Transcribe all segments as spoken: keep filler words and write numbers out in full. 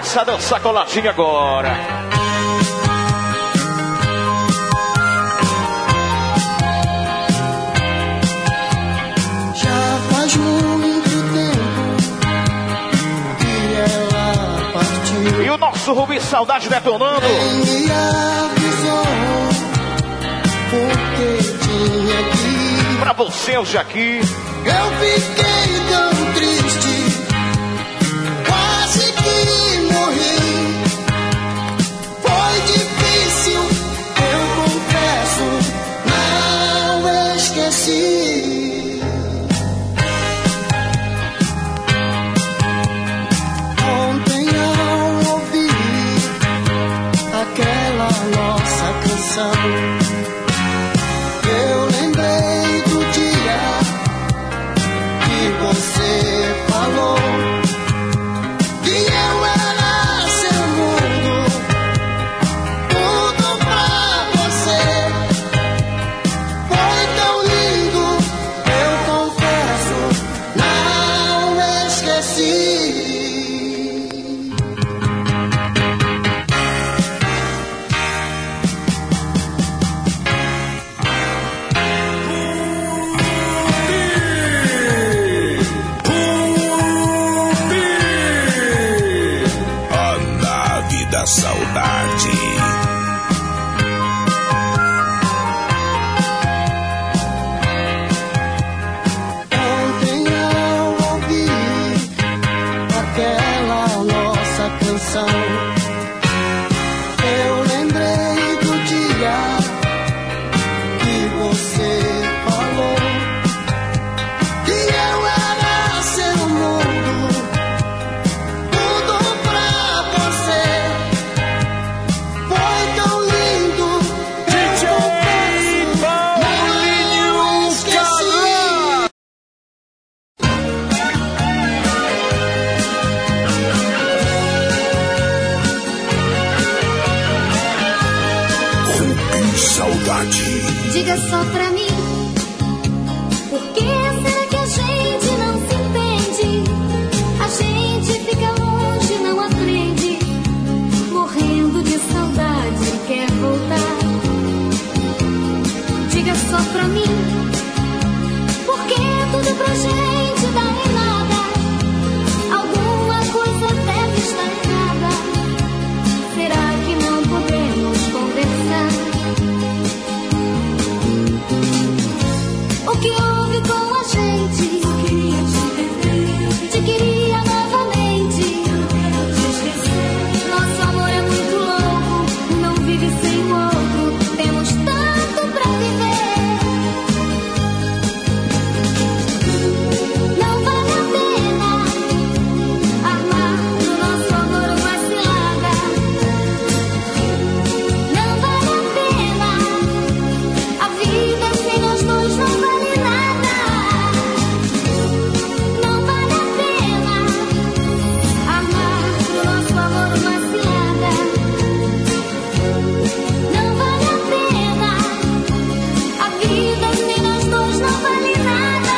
Começa a dançar coladinho agora. Já faz muito tempo que ela partiu. E o nosso Rubi Saudade detonando. Nem me avisou, porque tinha que. Pra você hoje aqui. Eu fiquei tão triste, quase que morri. Foi difícil, eu confesso, não esqueci. Ontem ao ouvir aquela nossa canção, eu lembrei do dia que você falou que eu era seu mundo, tudo pra você. Foi tão lindo, eu confesso, não esqueci. Da saudade. Ontem ao ouvir aquela nossa canção, eu lembrei do dia que você falou que eu era seu mundo, tudo pra você. Foi tão lindo, eu confesso, não esqueci. Rubi Saudade. Diga só pra mim, por que será que a gente não se entende? A gente fica longe, não aprende, morrendo de saudade, quer voltar. Diga só pra mim, por que tudo pra gente dá em nada? Alguma coisa deve estar errada. Será que não podemos conversar? O que houve com a gente? Te queria novamente. Nosso amor é muito louco, não vive sem o outro. Temos tanto pra viver. Não vale a pena armar no nosso amor uma cilada. Não vale a pena, a vida sem nós dois não vale nada. Não vale a pena armar pro nosso amor uma cilada. Não vale a pena, a vida sem nós dois não vale nada.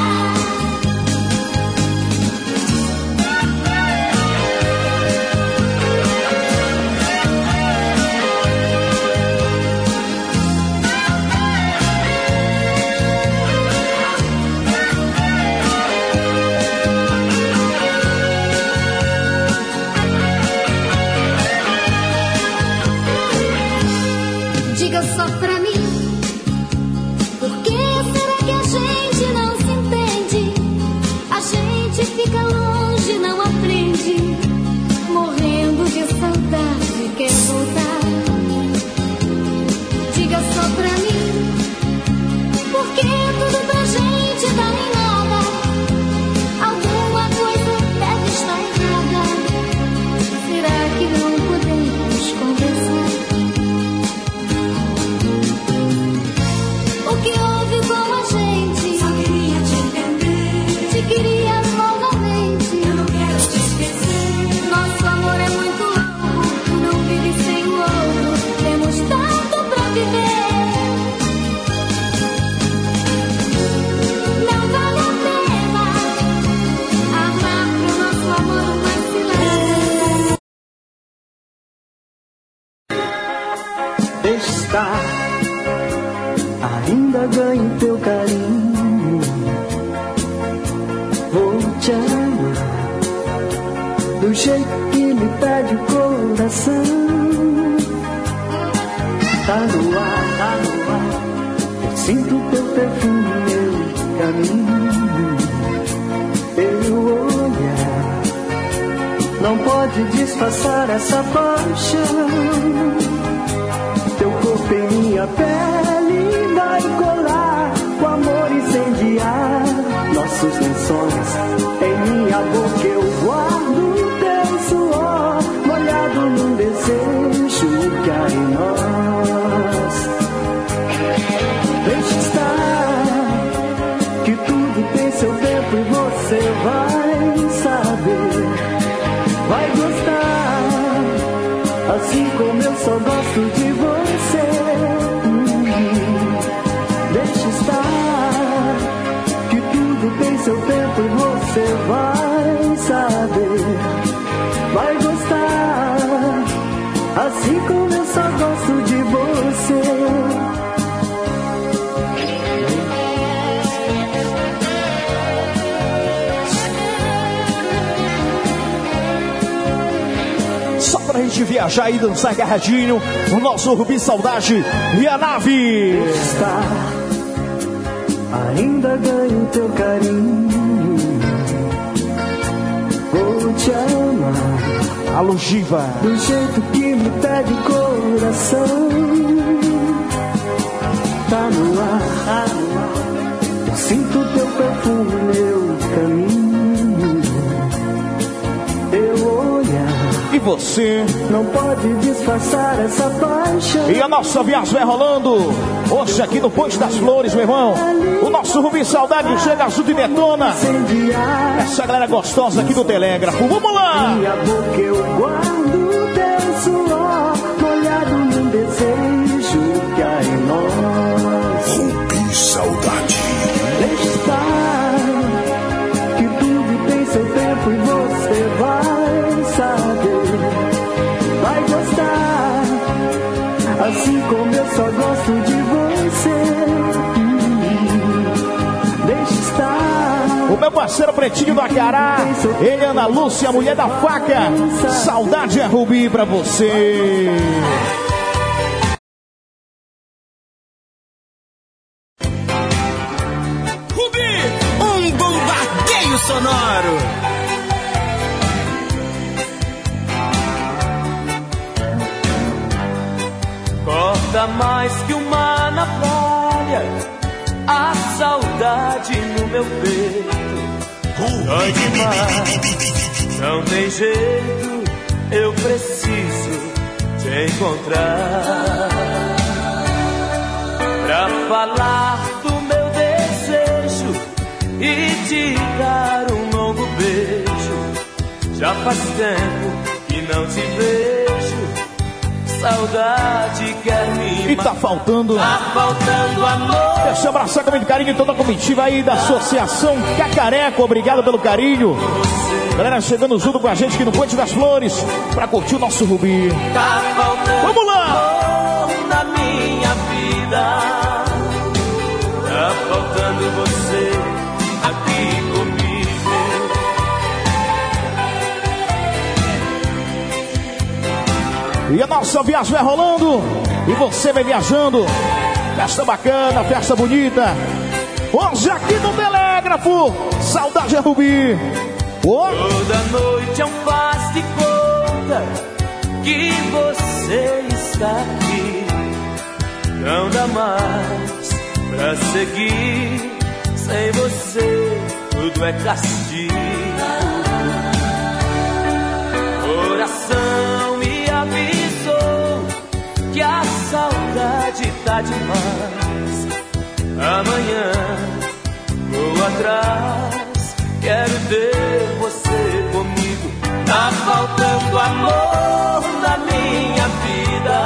Diga só pra mim, por que será que a gente não se entende? A gente fica longe, não aprende, morrendo de saudade, quer voltar. Diga só pra mim, por que tudo pra gente dá em nada? Alguma coisa deve estar errada. Será que não podemos conversar? ainda ganho teu carinho. Vou te amar do jeito que me pede o coração. Tá no ar, tá no ar, sinto teu perfume no meu caminho. Teu olhar não pode disfarçar essa paixão. Teu corpo em minha pele vai colar, o amor incendiar nossos lençóis. Em minha boca eu guardo teu suor, molhado num desejo que há em nós. Deixa estar, que tudo tem seu tempo e você vai saber, vai gostar, assim como eu só gosto de você. Deixa estar, que tudo tem seu tempo e você vai saber, vai gostar, assim como eu só gosto de você. Só pra gente viajar e dançar agarradinho, o nosso Rubi Saudade e a nave. Está, ainda ganho teu carinho. Vou te amar, Alô, Giva, do jeito que me pede o coração. Tá no ar, tá no ar, eu sinto teu perfume no meu caminho. Teu olhar e você? não pode disfarçar essa paixão. E a nossa viagem vai rolando. Hoje aqui no Ponte das Flores, meu irmão. O nosso Rubi Saudade chega junto e detona. Incendiar Essa galera gostosa aqui do Telégrafo. Vamos lá! minha boca eu guardo teu suor, molhado num desejo que há em nós. Rubi Saudade. Deixa estar, que tudo tem seu tempo e você vai saber, vai gostar, assim como eu só gosto de você. Deixa estar, O meu parceiro Pretinho do Acará, ele, Ana Lúcia, a mulher da faca. Saudade é Rubi pra você. Rubi, um bombardeio sonoro. Corta mais que uma navalha, a saudade no meu peito. Dói demais, não tem jeito, eu preciso te encontrar pra falar do meu desejo e te dar um longo beijo. Já faz tempo que não te vejo, saudade quer me E tá faltando. Tá faltando amor. Deixa eu abraçar com muito carinho toda a comitiva aí da Associação Cacareco. Obrigado pelo carinho. Galera chegando junto com a gente aqui no Ponte das Flores pra curtir o nosso Rubi. Tá faltando Vamos lá! amor na minha vida. Tá faltando você aqui comigo. E a nossa viagem vai rolando. E você vai viajando. Festa bacana, festa bonita. Hoje aqui no Telégrafo. Saudade é Rubi. Oh. Toda noite é um faz de conta que você está aqui. Não dá mais pra seguir. Sem você tudo é castigo. Coração me avisou que a saudade tá demais. Amanhã vou atrás, quero ter você comigo. Tá faltando amor na minha vida.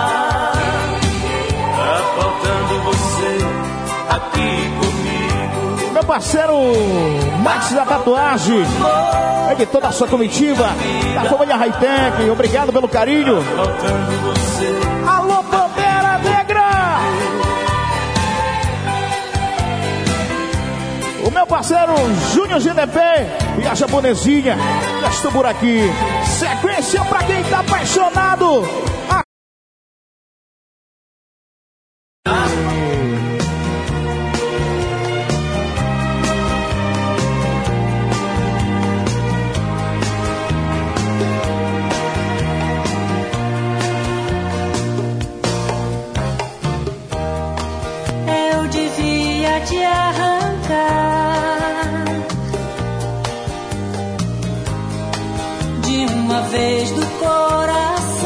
Tá faltando você aqui comigo. Meu parceiro Max da Tatuagem, é de toda a sua comitiva, da família Hightech, obrigado pelo carinho. Faltando você. Alô, Pantera Negra! parceiro Júnior G D P e a japonesinha. Já estou por aqui. Sequência pra quem tá apaixonado. A... Eu devia te arrancar de uma vez do coração.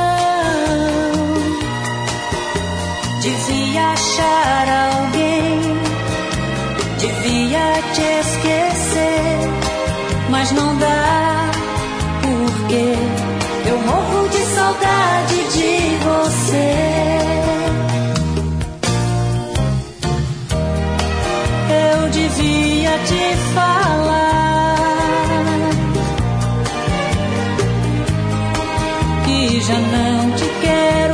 Devia achar alguém, devia te esquecer, mas não dá, porque eu morro de saudade de você. Eu devia te falar que já não te quero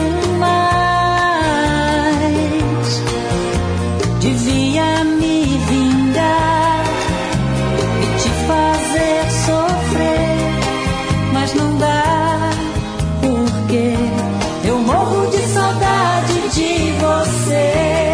mais. Devia me vingar e te fazer sofrer, mas não dá, porque eu morro de saudade de você.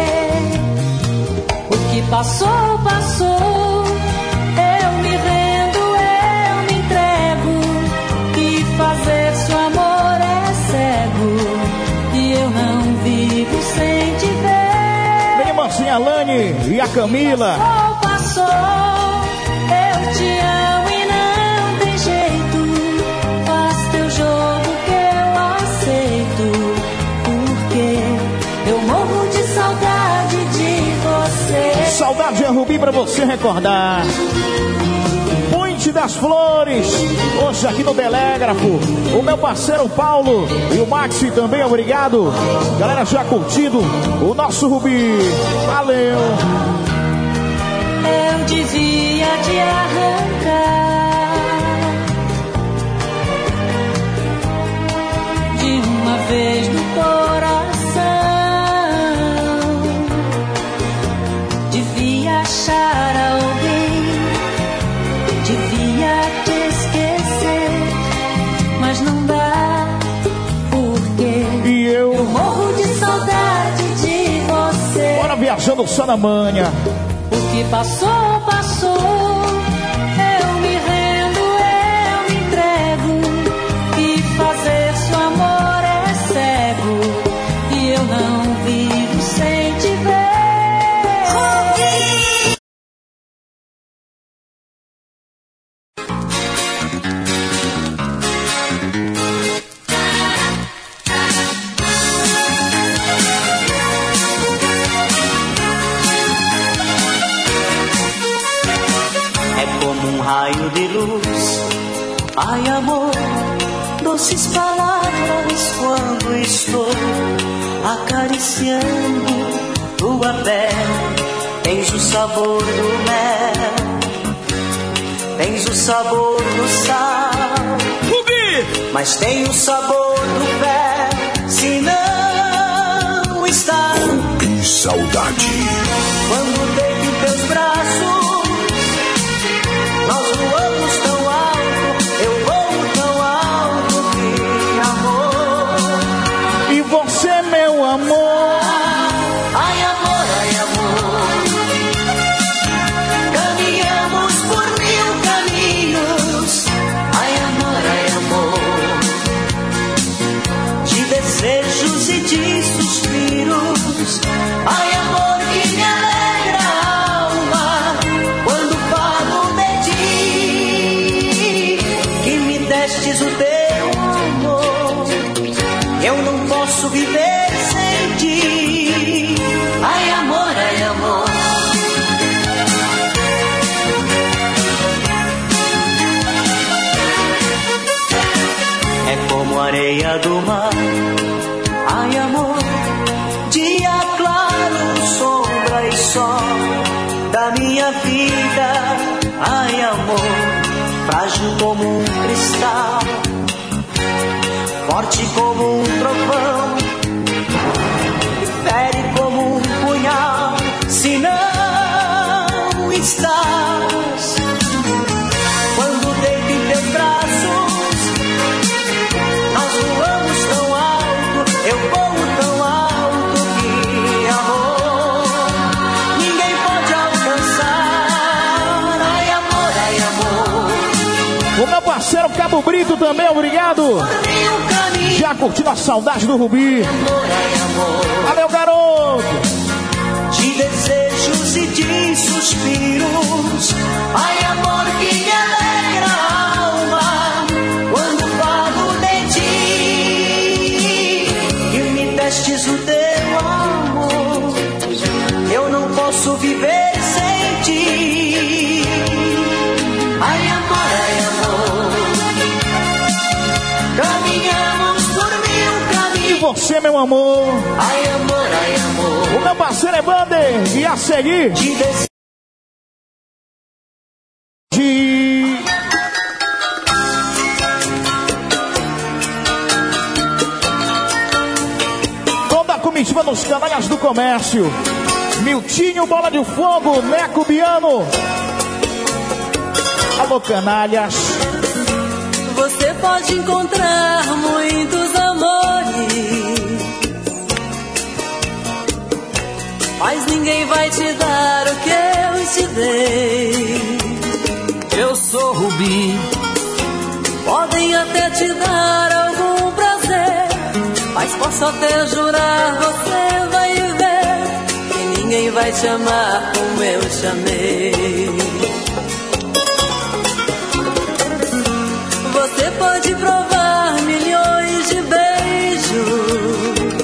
O que passou, passou, eu me rendo, eu me entrego, e fazer seu amor é cego, e eu não vivo sem te ver. Minha irmãzinha Lani e a Camila. Passou, passou, eu te amo e não tem jeito, faz teu jogo que eu aceito, porque eu morro de saudade de você. Saudade é Rubi pra você recordar. Ponte das Flores, hoje aqui no Telégrafo. O meu parceiro Paulo e o Maxi também, obrigado. Galera já curtindo o nosso Rubi. Valeu. Eu devia te arrancar de uma vez do coração. Devia achar alguém, devia te esquecer, mas não dá, porque E eu, eu morro de saudade de você. bora viajando só na manha. O que passou, passou, eu me rendo, eu me entrego, e fazer seu amor é cego, e eu não vivo sem te ver. É como um raio de luz. Ai, amor, doces palavras quando estou acariciando tua pele. Tens o sabor do mel, tens o sabor do sal, Rubi! mas tem o sabor do pé, se não está. Que saudade. Quando deito em teus braços, nós voamos tão alto, eu voo tão alto que amor. E você, meu amor, Ai amor, ai amor, caminhamos por mil caminhos. Ai amor, ai amor, de desejos e de suspiros. Ai amor, que me alegra a alma quando falo de ti, que me destes o teu amor. Eu não posso viver sem ti. Ai amor, ai amor. É como areia do mar. Ai amor, dia claro, sombra e sol da minha vida. Ai amor, frágil como um cristal, forte como um trovão, fere como um punhal, se não está. parceiro Cabo Brito também, obrigado. Já curtindo a saudade do Rubi. Valeu, garoto. De desejos e de suspiros, ai amor que me alegra a alma, quando falo de ti, e me destes o teu amor, eu não posso viver sem ti. Ai amor, ai amor, caminhamos por mil caminhos. E você, meu amor? Ai amor, ai amor, o meu parceiro é Bander. E a seguir de des... de... toda a comitiva dos canalhas do comércio. Miltinho, Bola de Fogo, Neco Biano. Alô, canalhas. Você pode encontrar muitos amores, mas ninguém vai te dar o que eu te dei. Eu sou Rubi. Podem até te dar algum prazer, mas posso até jurar, você vai ver que ninguém vai te amar como eu te amei. Você pode provar milhões de beijos,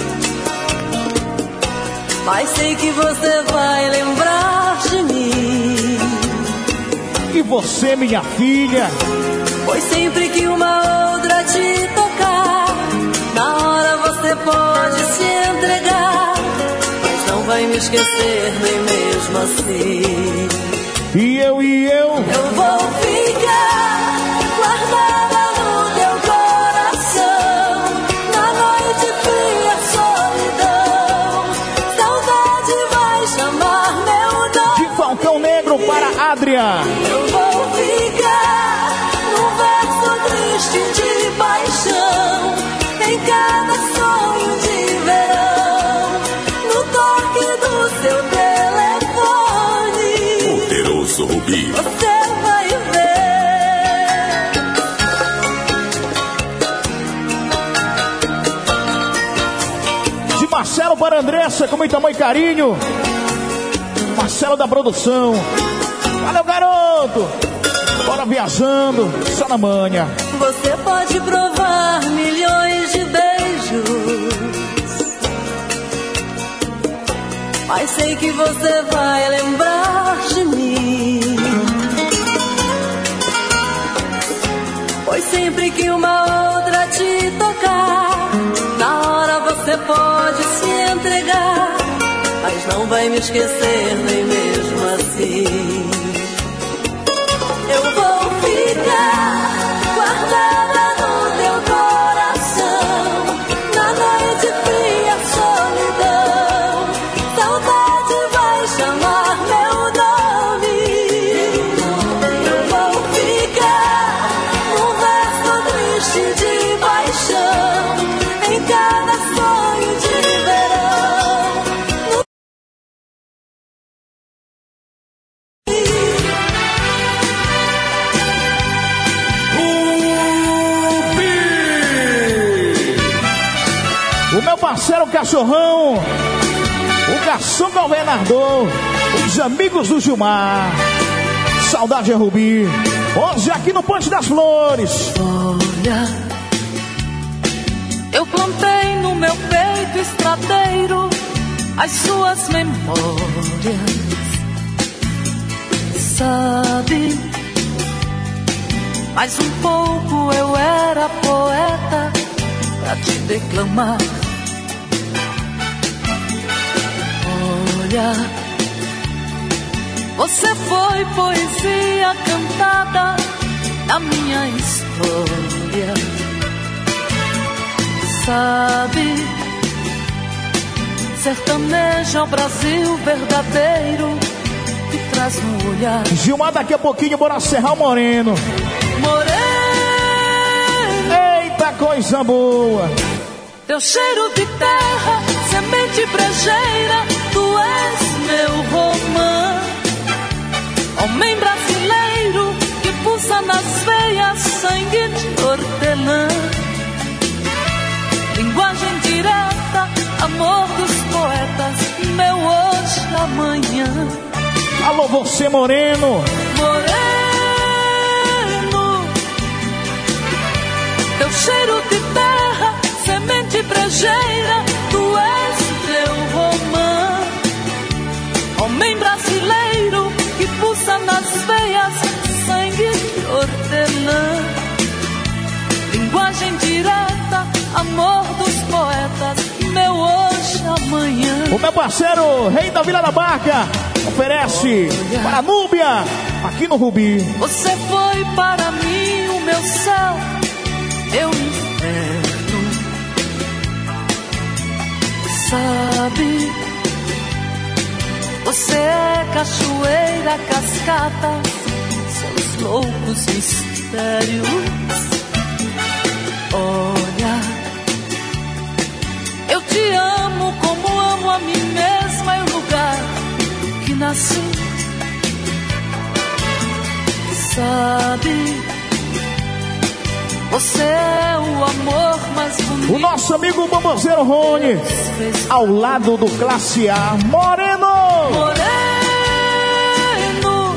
mas sei que você vai lembrar de mim. E você, minha filha? Pois sempre que uma outra te tocar, na hora você pode se entregar, mas não vai me esquecer nem mesmo assim. E eu, e eu? Eu vou ficar guardada no teu coração, na noite fria, solidão. Saudade vai chamar meu nome. De Falcão Negro para Adrian. Eu vou ficar num verso triste de paixão, em cada sonho de verão, no toque do seu telefone. Poderoso Rubi. Você vai ver. De Marcelo para Andressa, com muito amor e carinho. Marcelo da produção. Valeu, garoto. Bora viajando, só na manha. Você pode provar milhões de beijos, mas sei que você vai lembrar de mim. Pois sempre que uma outra te tocar, na hora você pode se entregar, mas não vai me esquecer nem mesmo assim. Eu vou ficar guardada no teu coração, na noite fria, solidão. Saudade vai chamar meu nome. Eu vou ficar num verso triste de paixão, em cada sonho de verão. O meu parceiro Cachorrão, o garçom Governador, os amigos do Gilmar. Saudade é Rubi. Hoje aqui no Ponte das Flores. Olha, eu plantei no meu peito estradeiro as suas memórias. Sabe, mais um pouco eu era poeta pra te declamar. Olha, você foi poesia cantada na minha história. Sabe, sertanejo é o Brasil verdadeiro que traz no olhar. Gilmar, daqui a pouquinho, bora serrar o Moreno. Moreno, Eita, coisa boa. teu cheiro de terra, semente brejeira, tu és meu romã. Homem brasileiro que pulsa nas veias Alô, você moreno. Moreno, teu cheiro de terra, semente brejeira, tu és meu romã. Homem brasileiro que pulsa nas veias, sangue de hortelã. Linguagem direta, amor dos poetas, meu hoje, amanhã. O meu parceiro, Rei da Vila da Barca, oferece para a Núbia, aqui no Rubi. Você foi para mim o meu céu, meu inferno. Sabe, você é cachoeira, cascata, seus loucos mistérios. Olha, eu te amo como amo a mim mesma e o lugar que nasci. Sabe, você é o amor mais bonito. O nosso amigo Bombozeiro Rony, ao lado do Classe A. Moreno! Moreno,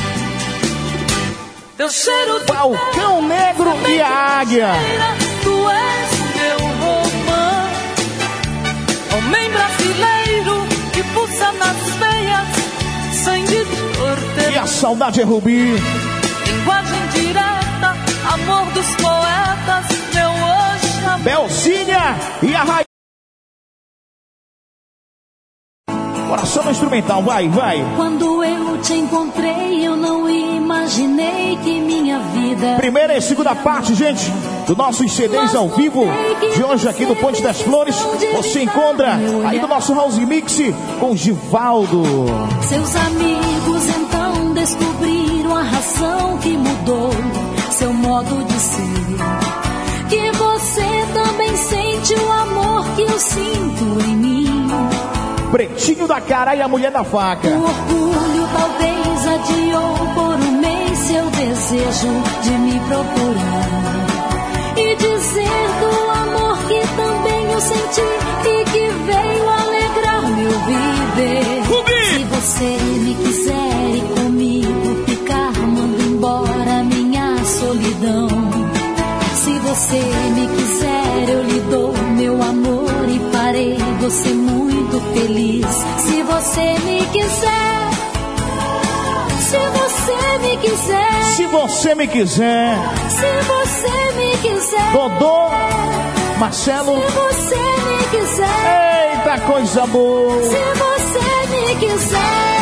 teu cheiro de Falcão Negro e a Águia. Tu és meu romã. Homem brasileiro que pulsa nas veias, sangue de hortelã. E a saudade é Rubi. Linguagem direta, amor dos poetas, meu hoje, amor. Belzinha e a Rainha. Coração no instrumental, vai, vai. Quando eu te encontrei, eu não imaginei que minha vida... Primeira e segunda parte, gente, do nossos C Ds ao vivo de hoje aqui do Ponte das Flores. Você encontra aí do nosso House Mix com Givaldo. Seus amigos então descobriram a razão que mudou seu modo de ser. Que você também sente o amor que eu sinto em mim. Pretinho da Cara e a Mulher da Faca. O orgulho talvez adiou por um mês seu desejo de me procurar e dizer do amor que também eu senti e que veio alegrar meu viver. Rubi! Se você me quiser e comigo ficar, mando embora minha solidão. Se você me quiser, eu lhe dou meu amor e farei você muito feliz. Se você me quiser, se você me quiser, Se você me quiser, se você me quiser, Dodô, Marcelo. se você me quiser, Eita, coisa boa. se você me quiser.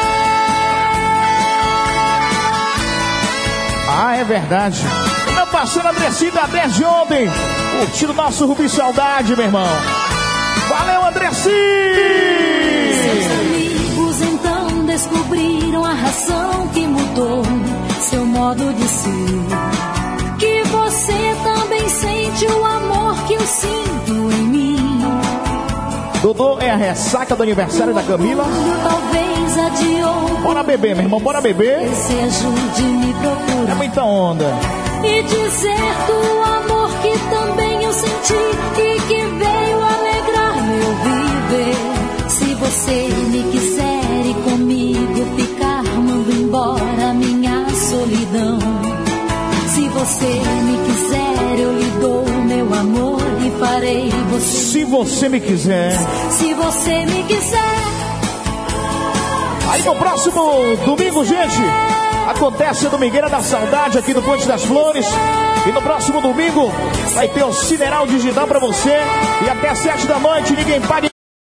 Ah, é verdade. Meu parceiro Andressi da dez de ontem, curtindo nosso Rubi Saudade, meu irmão. Valeu, Andressi! Seus amigos então descobriram a razão que mudou seu modo de ser. Que você também sente o amor que eu sinto em mim. Dodô é a ressaca do aniversário da Camila. Talvez adiou. Bora beber, meu irmão, bora beber. Desejo de me É procurar muita onda. e dizer do amor que também eu senti e que veio alegrar meu viver. Se você me quiser e comigo ficar, mando embora minha solidão. Se você me quiser, eu lhe dou meu amor e farei você. Se você me quiser. Se você me quiser. Aí no próximo domingo, gente, acontece a Domingueira da Saudade aqui do Ponte das Flores. E no próximo domingo vai ter o Sideral Digital pra você. E até sete da noite, ninguém pague.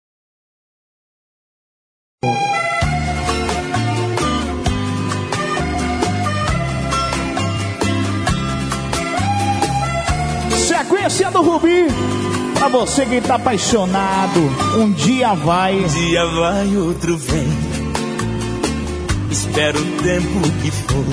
Sequência do Rubi. Pra você que tá apaixonado, um dia vai. Um dia vai, outro vem. Espero o tempo que for,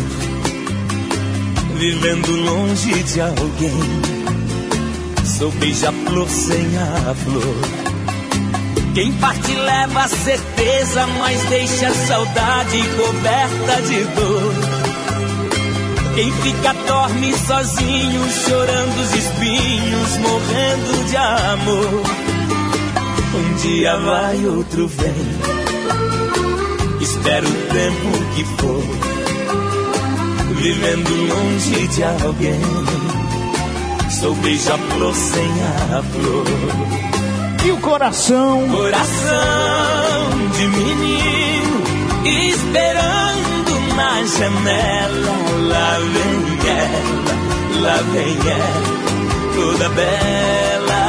vivendo longe de alguém. Sou beija-flor sem a flor. Quem parte leva a certeza, mas deixa a saudade coberta de dor. Quem fica dorme sozinho, chorando os espinhos, morrendo de amor. Um dia vai, outro vem. Espero o tempo que for, vivendo longe de alguém. Sou beija-flor sem a flor. E o coração? Coração de menino, esperando na janela. Lá vem ela, lá vem ela, toda bela.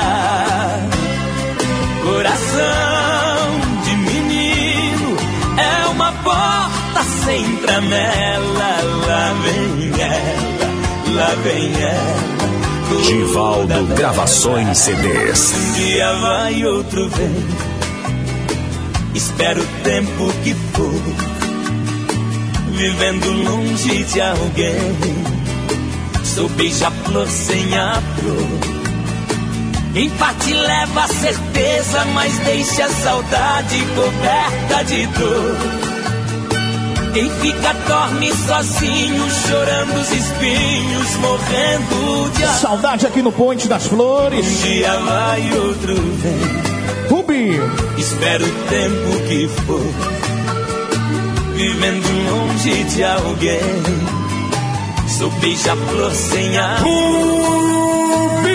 Coração de menino, é uma porta sem tramela. Lá vem ela, lá vem ela. Givaldo Gravações C Ds. Um dia vai, outro vem. Espero o tempo que for, vivendo longe de alguém. Sou beija-flor sem a flor. Empate leva a certeza, mas deixa a saudade coberta de dor. Quem fica dorme sozinho, chorando os espinhos, morrendo de amor. Saudade aqui no Ponte das Flores. Um dia vai, outro vem. Rubi. Espero o tempo que for, vivendo longe de alguém. Sou beija-flor sem a Rubi.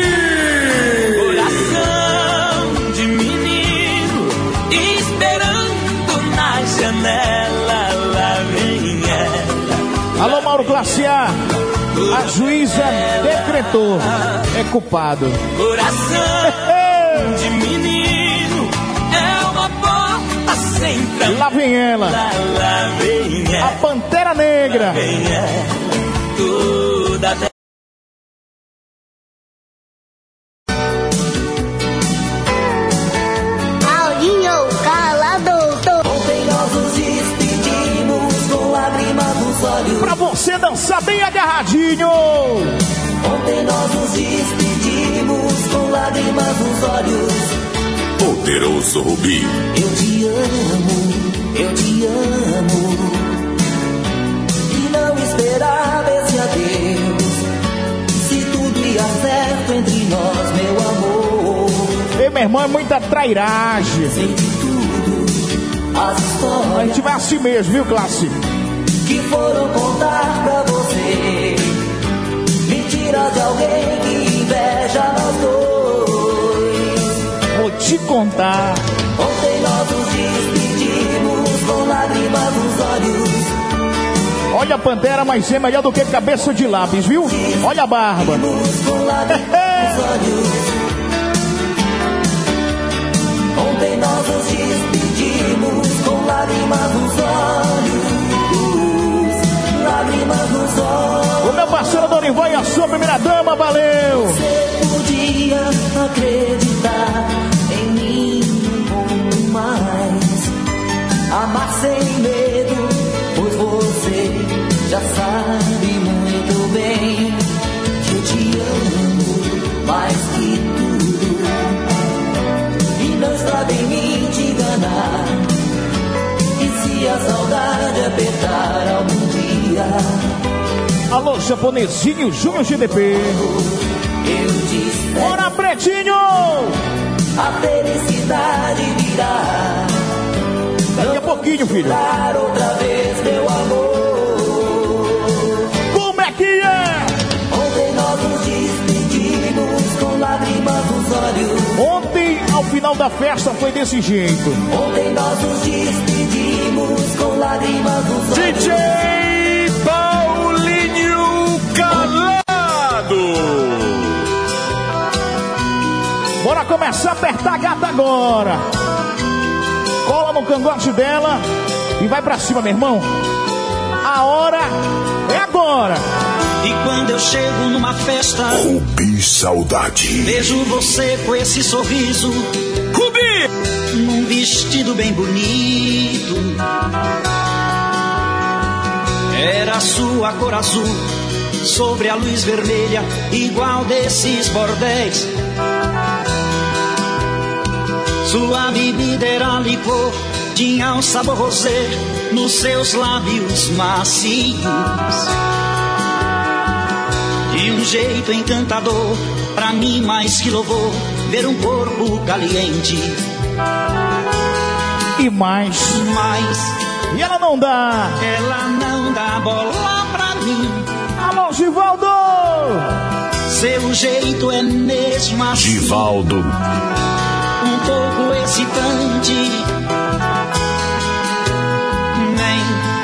Coração de menino, esperando na janela. Lá vem ela. Alô, Mauro Classe A. A juíza decretou. É culpado. Coração de menino, é uma porta sem trampo. Lá vem ela. Lá, lá vem ela. A Pantera Negra. Lá vem ela, toda. Paulinho Calador. Ontem nós nos despedimos com lágrimas nos olhos. Pra você dançar bem agarradinho. Ontem nós nos despedimos com lágrimas nos olhos. Poderoso Rubi. Eu te amo, eu te amo. E não esperava esse adeus. Se tudo ia certo entre nós, meu amor. Ei, meu irmão, é muita trairagem. Sei de tudo, as A histórias gente vai assim mesmo, viu, Classe? que foram contar pra você. Mentira de alguém que inveja nós dois. Vou te contar. Ontem nós nos despedimos com lágrimas nos olhos. Olha a Pantera, mas é melhor do que cabeça de lápis, viu? Olha a barba. Com lágrimas nos olhos. Ontem nós nos despedimos com lágrimas nos olhos. Lágrimas nos olhos. O meu parceiro Dorival e a sua primeira dama, valeu! Você podia acreditar em mim um pouco mais. Amar sem medo, pois você já sabe muito bem que eu te amo mais que tudo. E não estava em mim te enganar. E se a saudade apertar algum dia, Alô, japonesinho, Júnior G D P. eu disse Bora, Pretinho! a felicidade virá. Daqui a pouquinho, filho. Dar outra vez, meu amor. Como é que é? Ontem nós nos despedimos com lágrimas nos olhos. Ontem, ao final da festa, foi desse jeito. Ontem nós nos despedimos com lágrimas nos olhos. D J Paulinho Calado. Bora começar a apertar a gata agora. Cola no cangote dela e vai pra cima, meu irmão. A hora é agora. E quando eu chego numa festa, Rubi Saudade. vejo você com esse sorriso, Rubi, num vestido bem bonito. Era a sua cor azul sobre a luz vermelha, igual desses bordéis. Sua bebida era licor, tinha um sabor rosé nos seus lábios macios. De um jeito encantador, pra mim mais que louvor, ver um corpo caliente. E mais. Mas E ela não dá. Ela não dá bola pra mim. Alô, Givaldo! Seu jeito é mesmo assim. Givaldo. Um pouco excitante. Nem,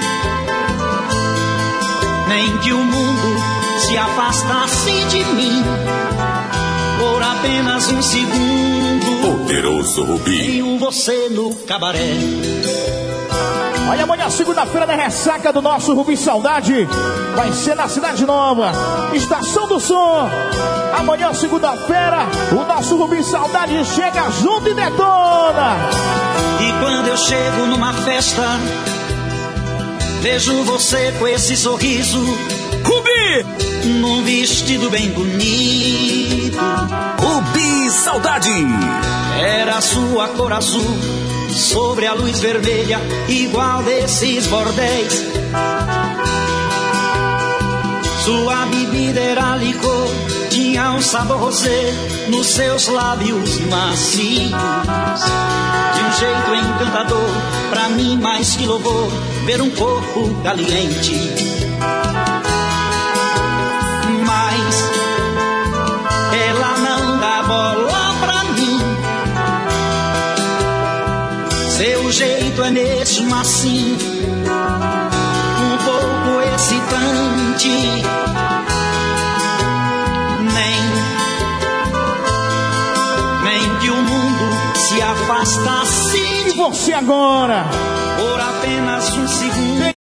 nem que o mundo se afastasse de mim por apenas um segundo. Poderoso Rubi. Tenho você no cabaré. Olha, amanhã, segunda-feira, da ressaca do nosso Rubi Saudade. Vai ser na Cidade Nova, Estação do Som. Amanhã, segunda-feira, o nosso Rubi Saudade chega junto e detona. E quando eu chego numa festa, vejo você com esse sorriso, Rubi! num vestido bem bonito. Rubi Saudade. Era a sua cor azul sobre a luz vermelha, igual desses bordéis. Sua bebida era licor, tinha um sabor rosé nos seus lábios macios. De um jeito encantador, pra mim mais que louvor, ver um corpo caliente. Mas ela não dá bola pra mim. Seu jeito é mesmo assim, um pouco excitante. Nem, nem que o mundo se afastasse. E você agora? Por apenas um segundo.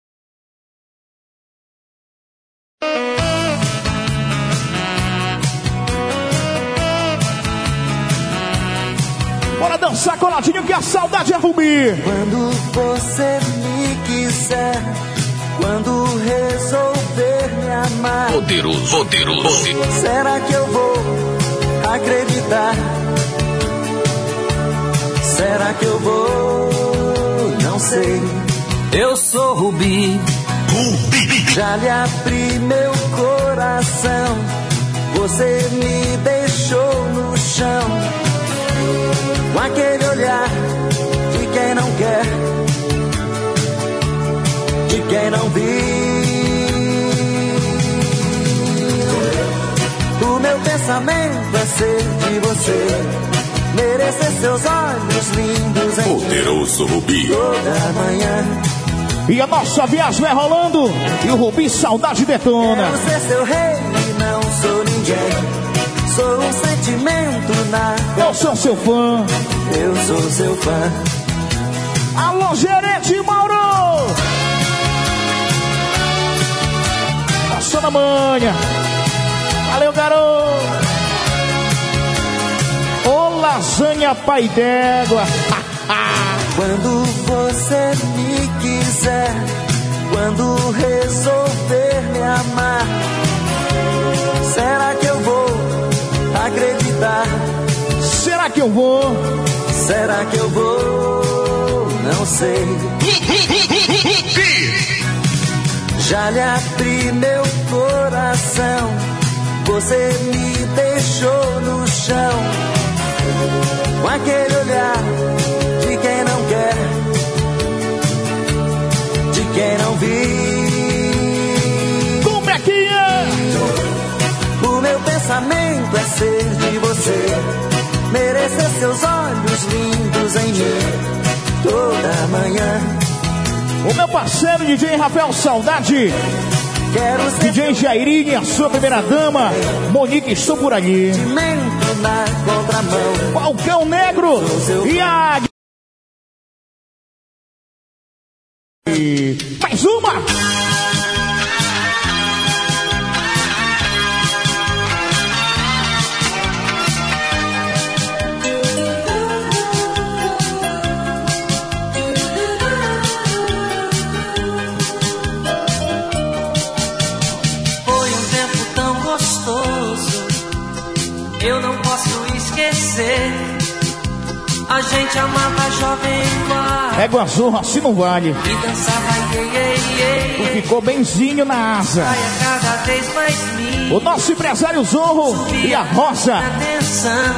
Bora dançar coladinho que a saudade é Rubi. Quando você me quiser, quando resolver me amar, Poderoso, poderoso. será que eu vou acreditar? Será que eu vou? Não sei. Eu sou Rubi. Rubi. Já lhe abri meu coração. Você me deixou no chão, com aquele olhar de quem não quer, de quem não viu. O meu pensamento é ser de você, merecer seus olhos lindos em Poderoso Rubi. toda manhã. E a nossa viagem vai rolando e o Rubi Saudade detona. Quero ser seu rei e não sou ninguém. Sou um sentimento na... Eu sou seu fã. Eu sou seu fã. Alô, gerente Mauro! Passou na manha. Valeu, garoto! Ô, lasanha pai d'égua. Quando você me quiser, quando resolver me amar, será que eu vou acreditar? Será que eu vou? Será que eu vou? Não sei. Já lhe abri meu coração, você me deixou no chão, com aquele olhar de quem não quer, de quem não viu. Como é que é? O meu pensamento é ser de você, merecer seus olhos lindos em mim toda manhã. O meu parceiro D J Rafael Saudade, Quero ser D J Jairinho, a sua primeira dama, Monique, estou por ali. sentimento na contramão. Falcão Negro e a... Mais uma! Foi um tempo tão gostoso, eu não posso esquecer. A gente amava jovem igual Égua azul, assim não vale. e dançava iê, iê, iê, Tu iê. ficou benzinho na asa. Saia cada vez mais minha. O nosso empresário Zorro e a Rosa. Atenção.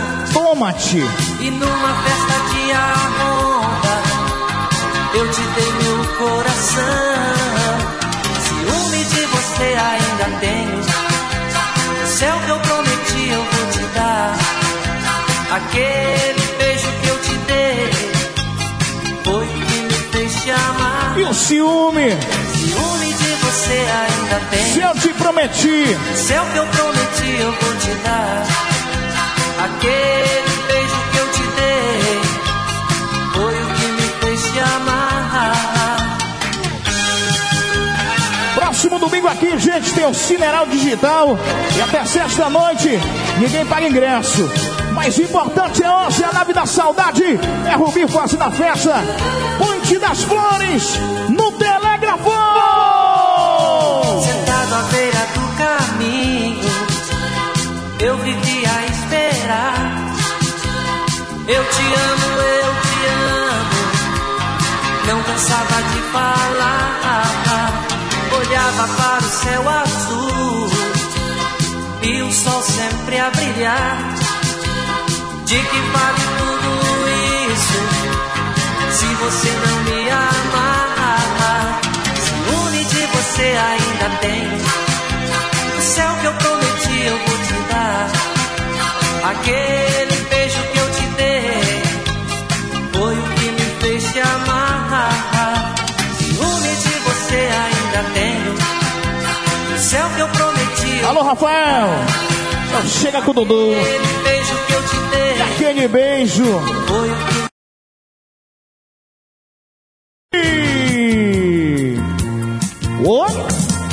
Toma-te. E numa festa de arronda, eu te dei meu coração. Ciúme de você ainda tenho. O céu que eu prometi eu vou te dar. Aquele beijo que eu te dei foi o que me fez te amar. E o ciúme? Ciúme de você ainda tenho. Se eu te prometi. O céu que eu prometi eu vou te dar. Aquele beijo que eu te dei foi o que me fez te amar. Próximo domingo aqui, gente, tem o Cineral Digital. E até sete da noite, ninguém paga ingresso. Mas o importante é hoje, a nave da saudade. É Rubi fazendo a festa. Ponte das Flores, no Telégrafo. Sentado à beira do caminho, eu vivi a esperar. Eu te amo, eu te amo. Não cansava de falar. Olhava para o céu azul e o sol sempre a brilhar. De que vale tudo isso se você não me amar? Ciúme de você ainda tenho. O céu que eu prometi eu vou te dar. Aquele beijo que eu te dei foi o que me fez te amar. Ciúme de você ainda tenho. O céu que eu prometi. Alô, Rafael! Então chega com o Dudu. Aquele beijo que eu te dei. E aquele beijo. Foi o que... Oi?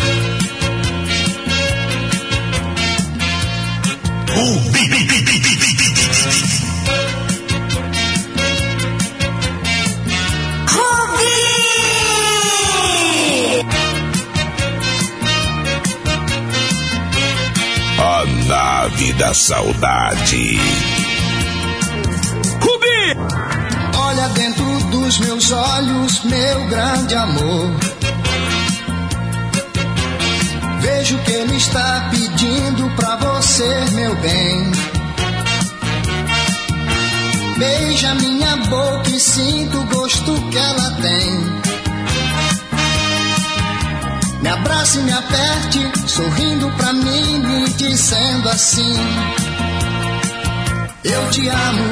A nave da saudade. Rubi! Olha dentro dos meus olhos, meu grande amor. Vejo que ele está pedindo pra você, meu bem. Beija minha boca e sinto o gosto que ela tem. Me abrace e me aperte, sorrindo pra mim, me dizendo assim: eu te amo,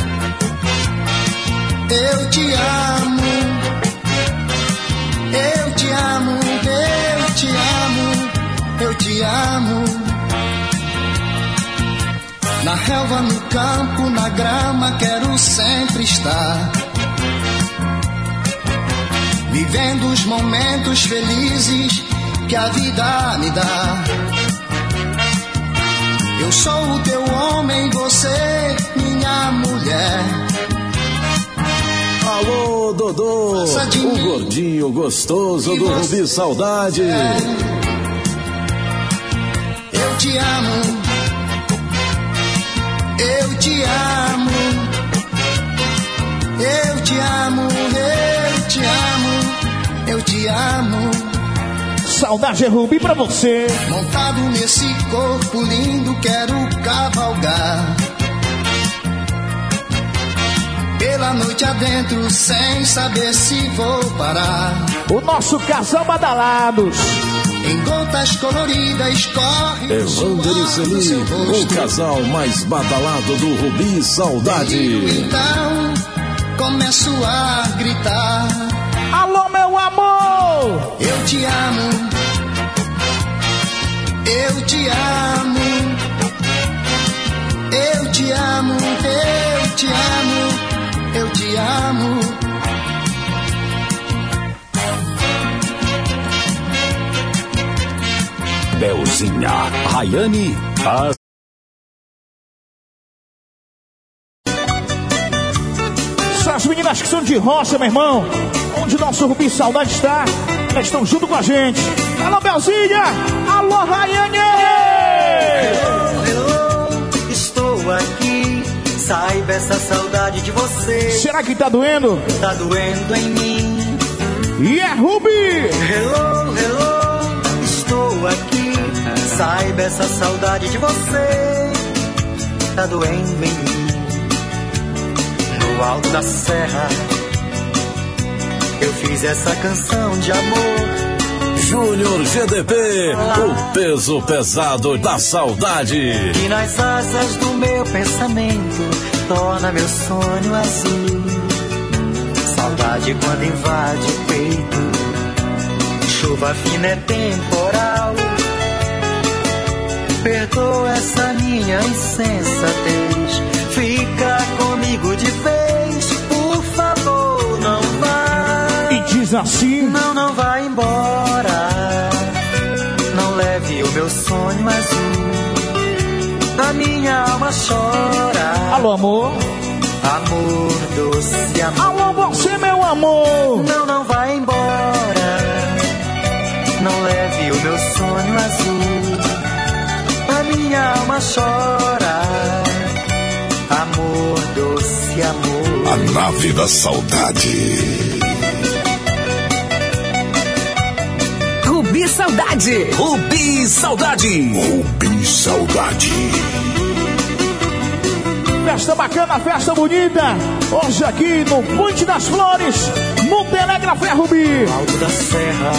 eu te amo, eu te amo, eu te amo, eu te amo. Na relva, no campo, na grama, quero sempre estar, vivendo os momentos felizes que a vida me dá. Eu sou o teu homem, você minha mulher. Alô, Dodô, o gordinho gostoso do Rubi Saudade. Eu te amo, eu te amo, eu te amo, eu te amo, eu te amo. Saudade é Rubi pra você. Montado nesse corpo lindo, quero cavalgar pela noite adentro, sem saber se vou parar. O nosso casal Badalados. Em gotas coloridas corre Evander e Celi, o casal mais badalado do Rubi Saudade. E então começo a gritar: alô, meu amor! Eu te amo, eu te amo, eu te amo, eu te amo, eu te amo. Belzinha, Rayane, a... São as meninas que são de roça, meu irmão. Onde nosso Rubi Saudade está, elas estão junto com a gente. Alô, Belzinha! Alô, Rayane! Hello, hello, estou aqui. Saiba essa saudade de você. Será que tá doendo? Tá doendo em mim. E é Rubi! Hello, hello, estou aqui. Saiba essa saudade de você. Tá doendo em mim. No alto da serra, eu fiz essa canção de amor. Júnior G D P, o peso pesado da saudade. E nas asas do meu pensamento torna meu sonho azul. Saudade quando invade o peito, chuva fina é temporal. Perdoa essa minha insensatez, fica comigo de vez, por favor, não vá. E diz assim: não, não vai embora, não leve o meu sonho azul, a minha alma chora. Alô, amor. Amor, doce amor. Alô, você, meu amor. Não, não vai embora, não leve o meu sonho azul, a minha alma chora. Amor, doce amor. A nave da saudade. Rubi Saudade. Rubi Saudade. Rubi Saudade. Festa bacana, festa bonita. Hoje aqui no Ponte das Flores, no Telegrafé Rubi. Alto da Serra,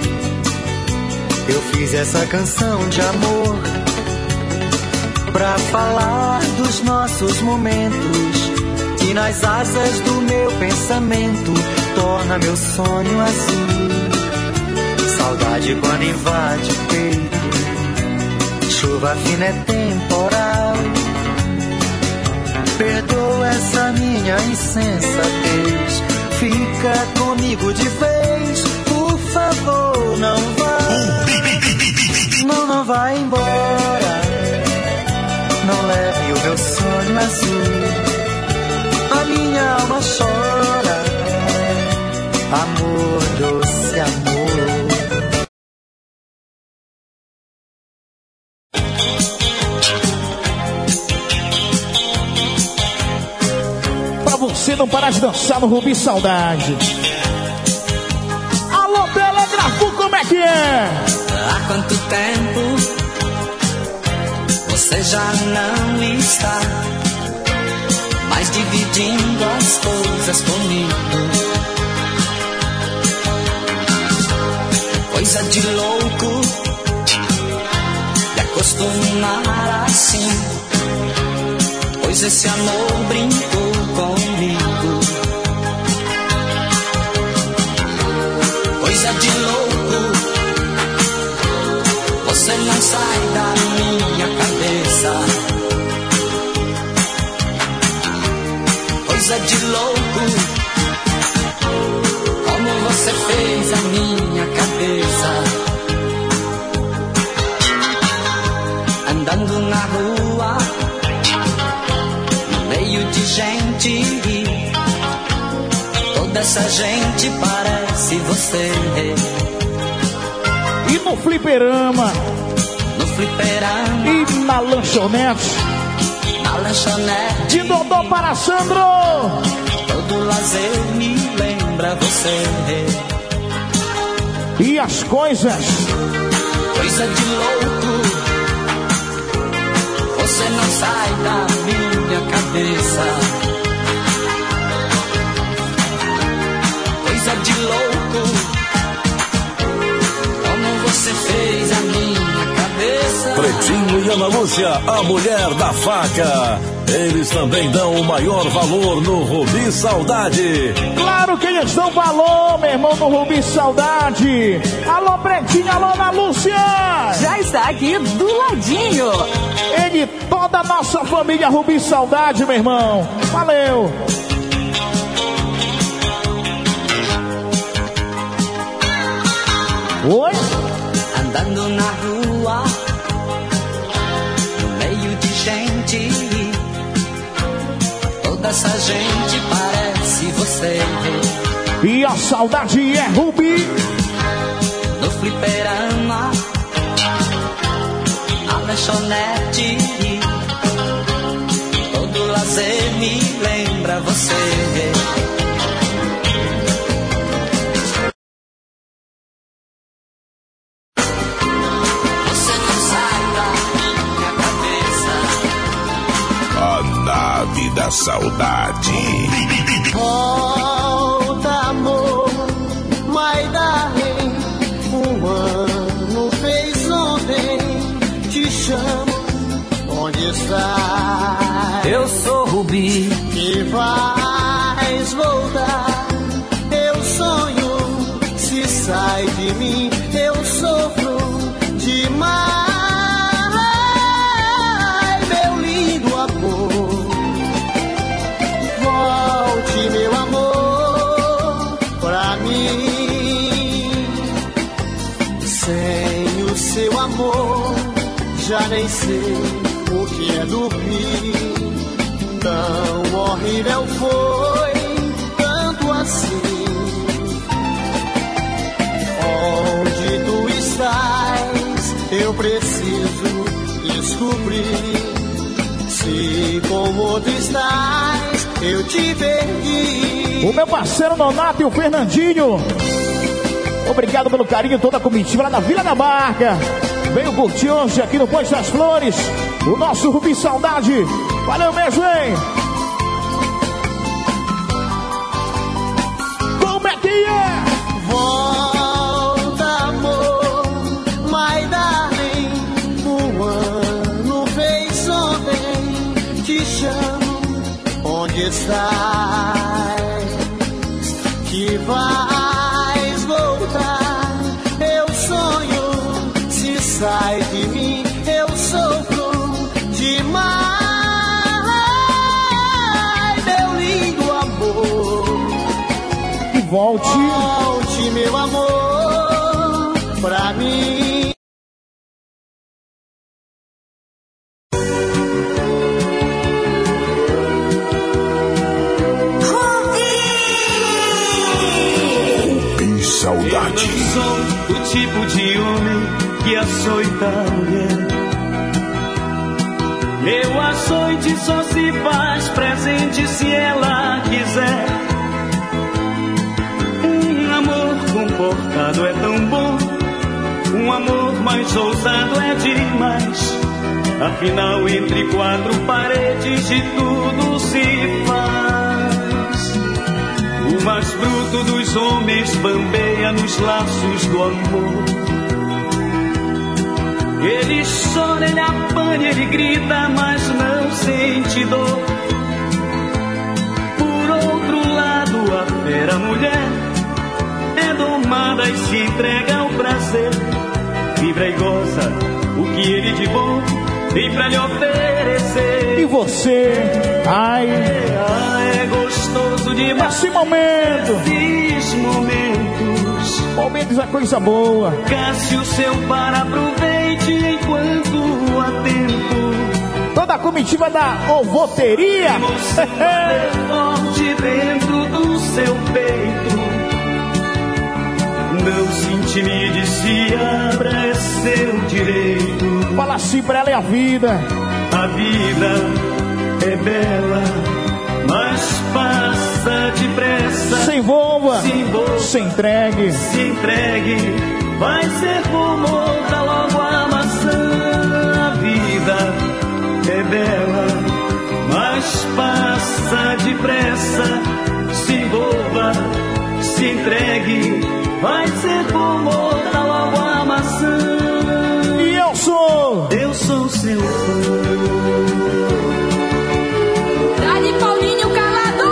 eu fiz essa canção de amor pra falar dos nossos momentos, que nas asas do meu pensamento torna meu sonho azul. Saudade quando invade o peito, chuva fina é temporal. Perdoa essa minha insensatez, fica comigo de vez, por favor, não vá. Não, não vai embora, não leve o meu sonho azul, a minha alma chora. Amor, doce amor. Pra você não parar de dançar no Rubi Saudade. Alô, Telegrafo, como é que é? Há quanto tempo você já não está mais dividindo as coisas comigo? Coisa de louco me acostumar assim, pois esse amor brincou comigo. Coisa de louco, você não sai da minha cabeça. Coisa de louco, como você fez a minha cabeça. Andando na rua, no meio de gente, toda essa gente parece você. E no fliperama, no fliperama, e na lanchonete, na lanchonete, de Dodô para Sandro, todo lazer me lembra você. E as coisas, coisa de louco, você não sai da minha cabeça. Coisa de louco, como você fez a minha cabeça. Pretinho e Ana Lúcia, a mulher da faca. Eles também dão o maior valor no Rubi Saudade. Claro que eles dão valor, meu irmão, no Rubi Saudade. Alô, Pretinho, alô, Ana Lúcia. Já está aqui do ladinho. Ele, toda a nossa família Rubi Saudade, meu irmão. Valeu. Oi? Andando na rua, no meio de gente, toda essa gente parece você. E a saudade é Rubi. No fliperama, na lanchonete, todo lazer me lembra você. Da saudade. Volta, amor, My darling, um ano fez ontem. Te chamo, onde estás? Eu sou Rubi. Que vais voltar? Eu sonho, se sai de mim, eu sofro demais. Meu lindo amor, volte, meu amor, pra mim. Sem o seu amor, já nem sei o que é dormir. Tão horrível foi, tanto assim. Onde tu estás, eu preciso descobrir. Se com outro estás, eu te perdi. O meu parceiro Nonato e o Fernandinho, obrigado pelo carinho, toda a comitiva lá na Vila da Barca. Veio curtir hoje aqui no Posto das Flores o nosso Rubi Saudade. Valeu mesmo, hein? Como é que é? Volta, amor, my darling. Um ano fez ontem. Te chamo, onde estás? Que vais voltar? Eu sonho, se sai de mim, eu sofro demais. Meu lindo amor, volte, volte, meu amor, pra mim. Rubi Saudade. Eu não sou o tipo de homem que açoita a mulher. Meu açoite só se faz presente se ela quiser. Um amor comportado é tão bom, um amor mais ousado é demais. Afinal, entre quatro paredes de tudo se faz. O mais bruto dos homens bambeia nos laços do amor. Ele chora, ele apanha, ele grita, mas não sente dor. Por outro lado, a fera mulher é domada e se entrega ao prazer. Vibra e goza o que ele de bom tem pra lhe oferecer. E você? Ai, ai, é gostoso demais. Esse momento, esses momentos, momentos é coisa boa. Casse o seu para, aproveite enquanto há tempo. Toda a comitiva da ovoteria é forte dentro do seu peito. Não se intimide, se abra, é seu direito. Fala assim pra ela, é a vida. A vida é bela, mas passa depressa. Se envolva, se, envolva, se entregue, se entregue. Vai ser como outra logo a maçã. A vida é bela, mas passa depressa. Se envolva, se entregue. Vai ser como outra logo a maçã. E eu sou, eu sou seu fã. Dali Paulinho Calado.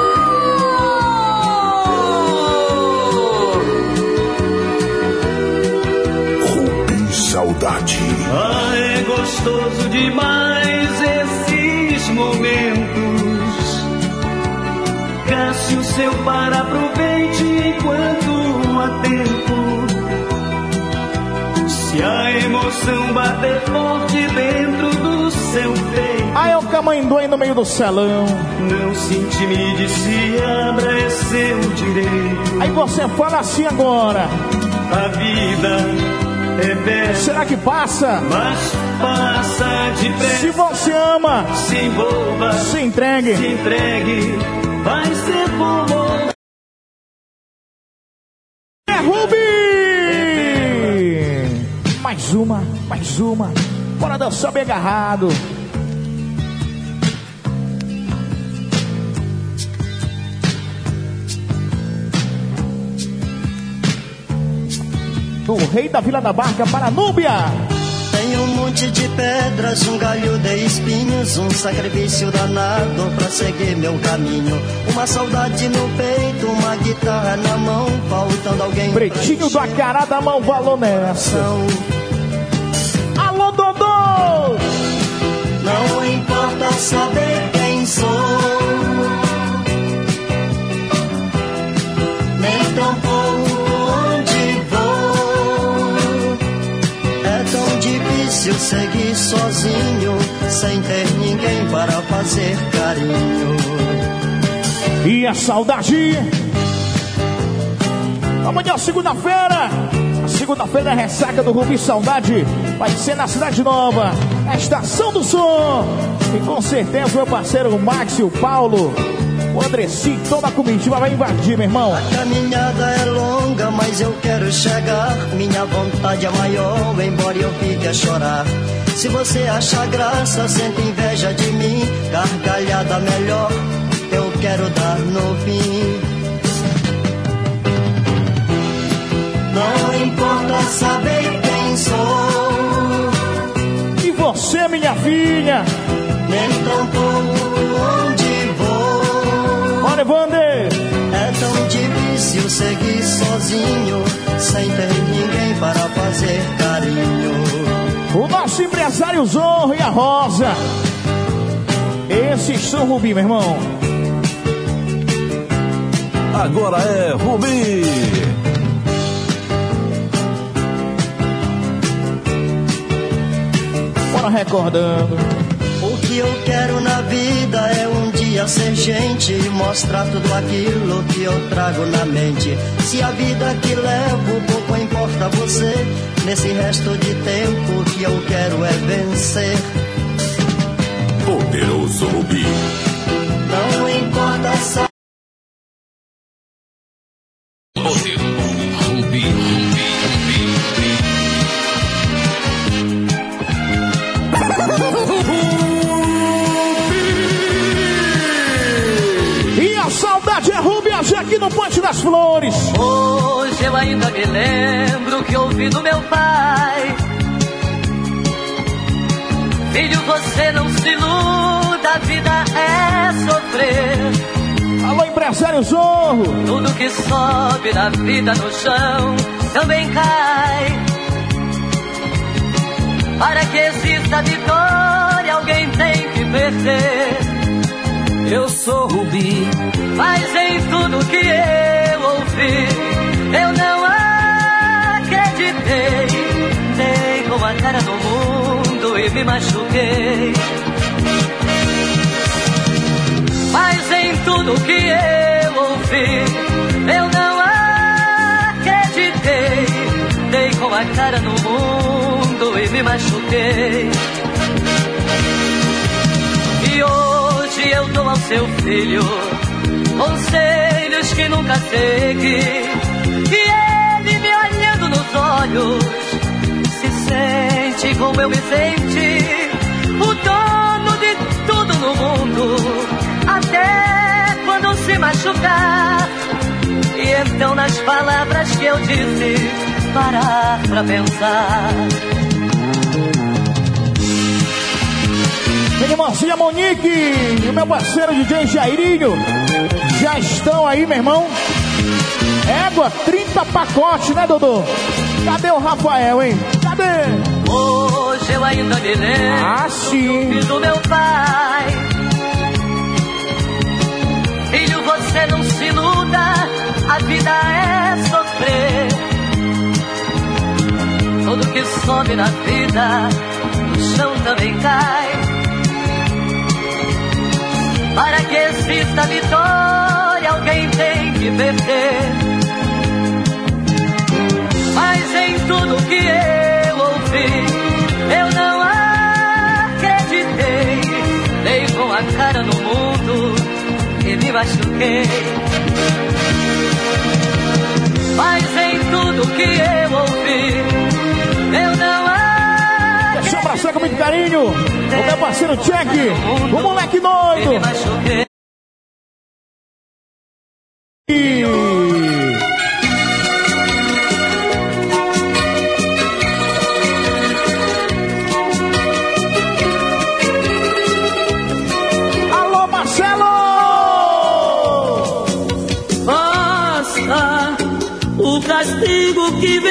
Rubi Saudade. Ah, é gostoso demais esses momentos. Casse o seu para, aproveite enquanto há tempo. Se a emoção bater forte dentro do seu peito, aí é o camandô aí no meio do salão. Não se intimide, se abra, é seu direito. Aí você fala assim agora. A vida é bela. Será que passa? Mas passa depressa. Se você ama, se envolva, se entregue, se entregue. Vai ser como é Rubi! Mais uma, mais uma. Bora dançar bem agarrado. do rei da Vila da Barca para a Núbia. Tem um monte de pedras, um galho de espinhos, um sacrifício danado pra seguir meu caminho. Uma saudade no peito, uma guitarra na mão, faltando alguém. Pretinho do Acará da mão, valor nessa. Alô, Dodô! Não importa saber quem sou, nem tampouco onde vou. É tão difícil seguir sozinho, sem ter ninguém para fazer carinho. E a saudade? Amanhã, segunda-feira. Segunda-feira é ressaca do Rubi Saudade. Vai ser na Cidade Nova, a Estação do Som. E com certeza meu parceiro o Max e o Paulo, o Andressi, toda a comitiva vai invadir, meu irmão. A caminhada é longa, mas eu quero chegar. Minha vontade é maior, embora eu fique a chorar. Se você achar graça, sente inveja de mim. Gargalhada melhor, eu quero dar no fim. Não importa saber quem sou, e você, minha filha, nem tampouco onde vou. Olha, Wander, é tão difícil seguir sozinho, sem ter ninguém para fazer carinho. O nosso empresário Zorro e a Rosa, esses são Rubi, meu irmão. Agora é Rubi. Recordando. O que eu quero na vida é um dia ser gente e mostrar tudo aquilo que eu trago na mente. Se a vida que levo pouco importa você, nesse resto de tempo o que eu quero é vencer. Poderoso Rubi. Não importa sa- Rubi, Rubi, Rubi. E a saudade é Rubi aqui no Ponte das Flores. Hoje eu ainda me lembro que ouvi do meu pai: filho, você não se iluda, a vida é sofrer. Alô, empresário Zorro. Tudo que sobe na vida no chão também cai. Para que exista vitória, alguém tem que perder. Eu sou Rubi, mas em tudo que eu ouvi, eu não acreditei. Dei com a cara no mundo e me machuquei. Mas em tudo que eu ouvi, eu não acreditei. Dei com a cara no mundo e me machuquei. E hoje eu dou ao seu filho conselhos que nunca segui. E ele me olhando nos olhos se sente como eu me senti, o dono de tudo no mundo, até quando se machucar. E então nas palavras que eu disse, parar pra pensar. Minha irmãzinha Monique e o meu parceiro D J Jairinho já estão aí, meu irmão. Égua, trinta pacotes, né, Dodô? Cadê o Rafael, hein? Cadê? Hoje eu ainda me lembro ah, sim. do meu pai: filho, você não se iluda, a vida é sofrer. Tudo que sobe na vida, no chão também cai. Para que exista vitória, alguém tem que perder. Mas em tudo que eu ouvi, eu não acreditei. Dei com a cara no mundo e me machuquei. Mas em tudo que eu ouvi, eu não acreditei. Deixa eu abraçar com muito carinho o meu parceiro Check, o moleque doido.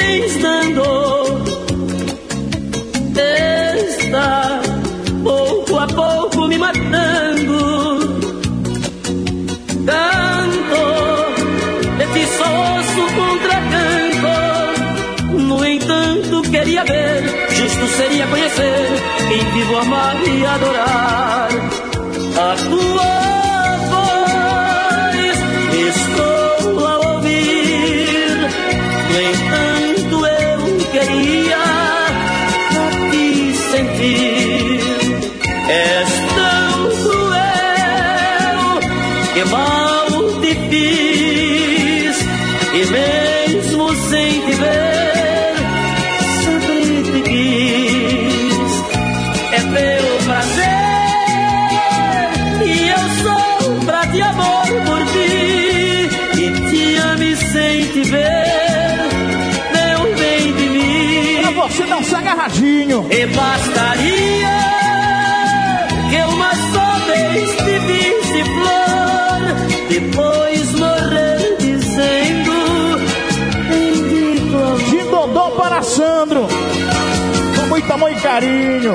pensando, está pouco a pouco me matando. Canto, de ti só ouço contra canto. No entanto, queria ver, justo seria conhecer quem vivo amar e adorar. A tua voz estou a ouvir. No entanto, eu queria a ti sentir. És tão cruel que mal te fiz, e mesmo sem te ver, sempre te quis. É teu prazer e eu sofro de amor por ti, e te ame sem te ver, meu bem de mim. Pra você dançar agarradinho. E bastaria que uma só vez te visse flor, depois morrer dizendo bendito amor. De Dodô para Sandro, com muito amor e carinho.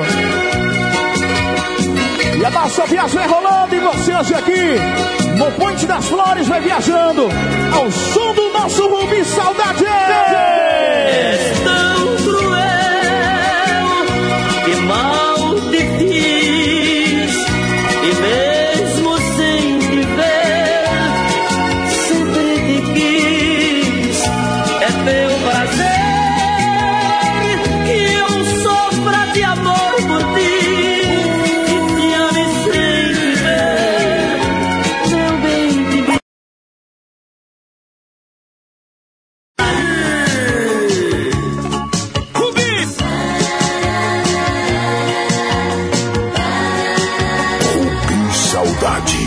E a nossa viagem vai rolando, e você hoje aqui no Ponte das Flores vai viajando ao som do nosso Rubi Saudade. És tão cruel que mal te fiz, e mesmo sem te ver, sempre te quis. É teu prazer que eu sofra de amor por ti, e te ame sem te ver, meu bem de mim. Rubi Saudade.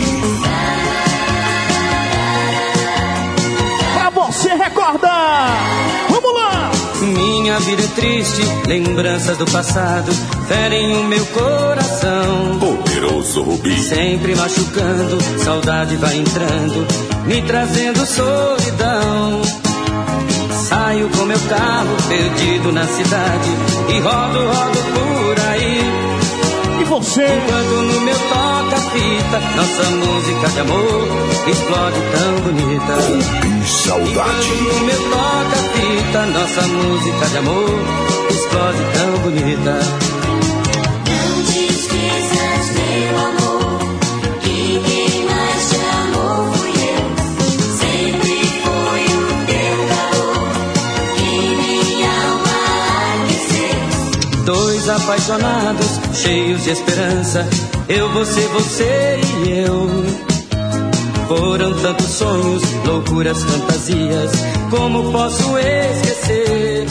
Pra você recordar. Vamos lá. Minha vida é triste, lembranças do passado ferem o meu coração. Poderoso Rubi. Sempre machucando, saudade vai entrando, me trazendo solidão. Saio com meu carro perdido na cidade e rodo, rodo por aí. E você? Enquanto no meu toca-fita nossa música de amor explode tão bonita. Rubi Saudade. Enquanto no meu toca-fita nossa música de amor explode tão bonita. Não te esqueças, meu amor, que quem mais te amou fui eu. Sempre foi o teu calor que minha alma aqueceu. Dois apaixonados, cheios de esperança, eu, você, você e eu. Foram tantos sonhos, loucuras, fantasias, como posso esquecer?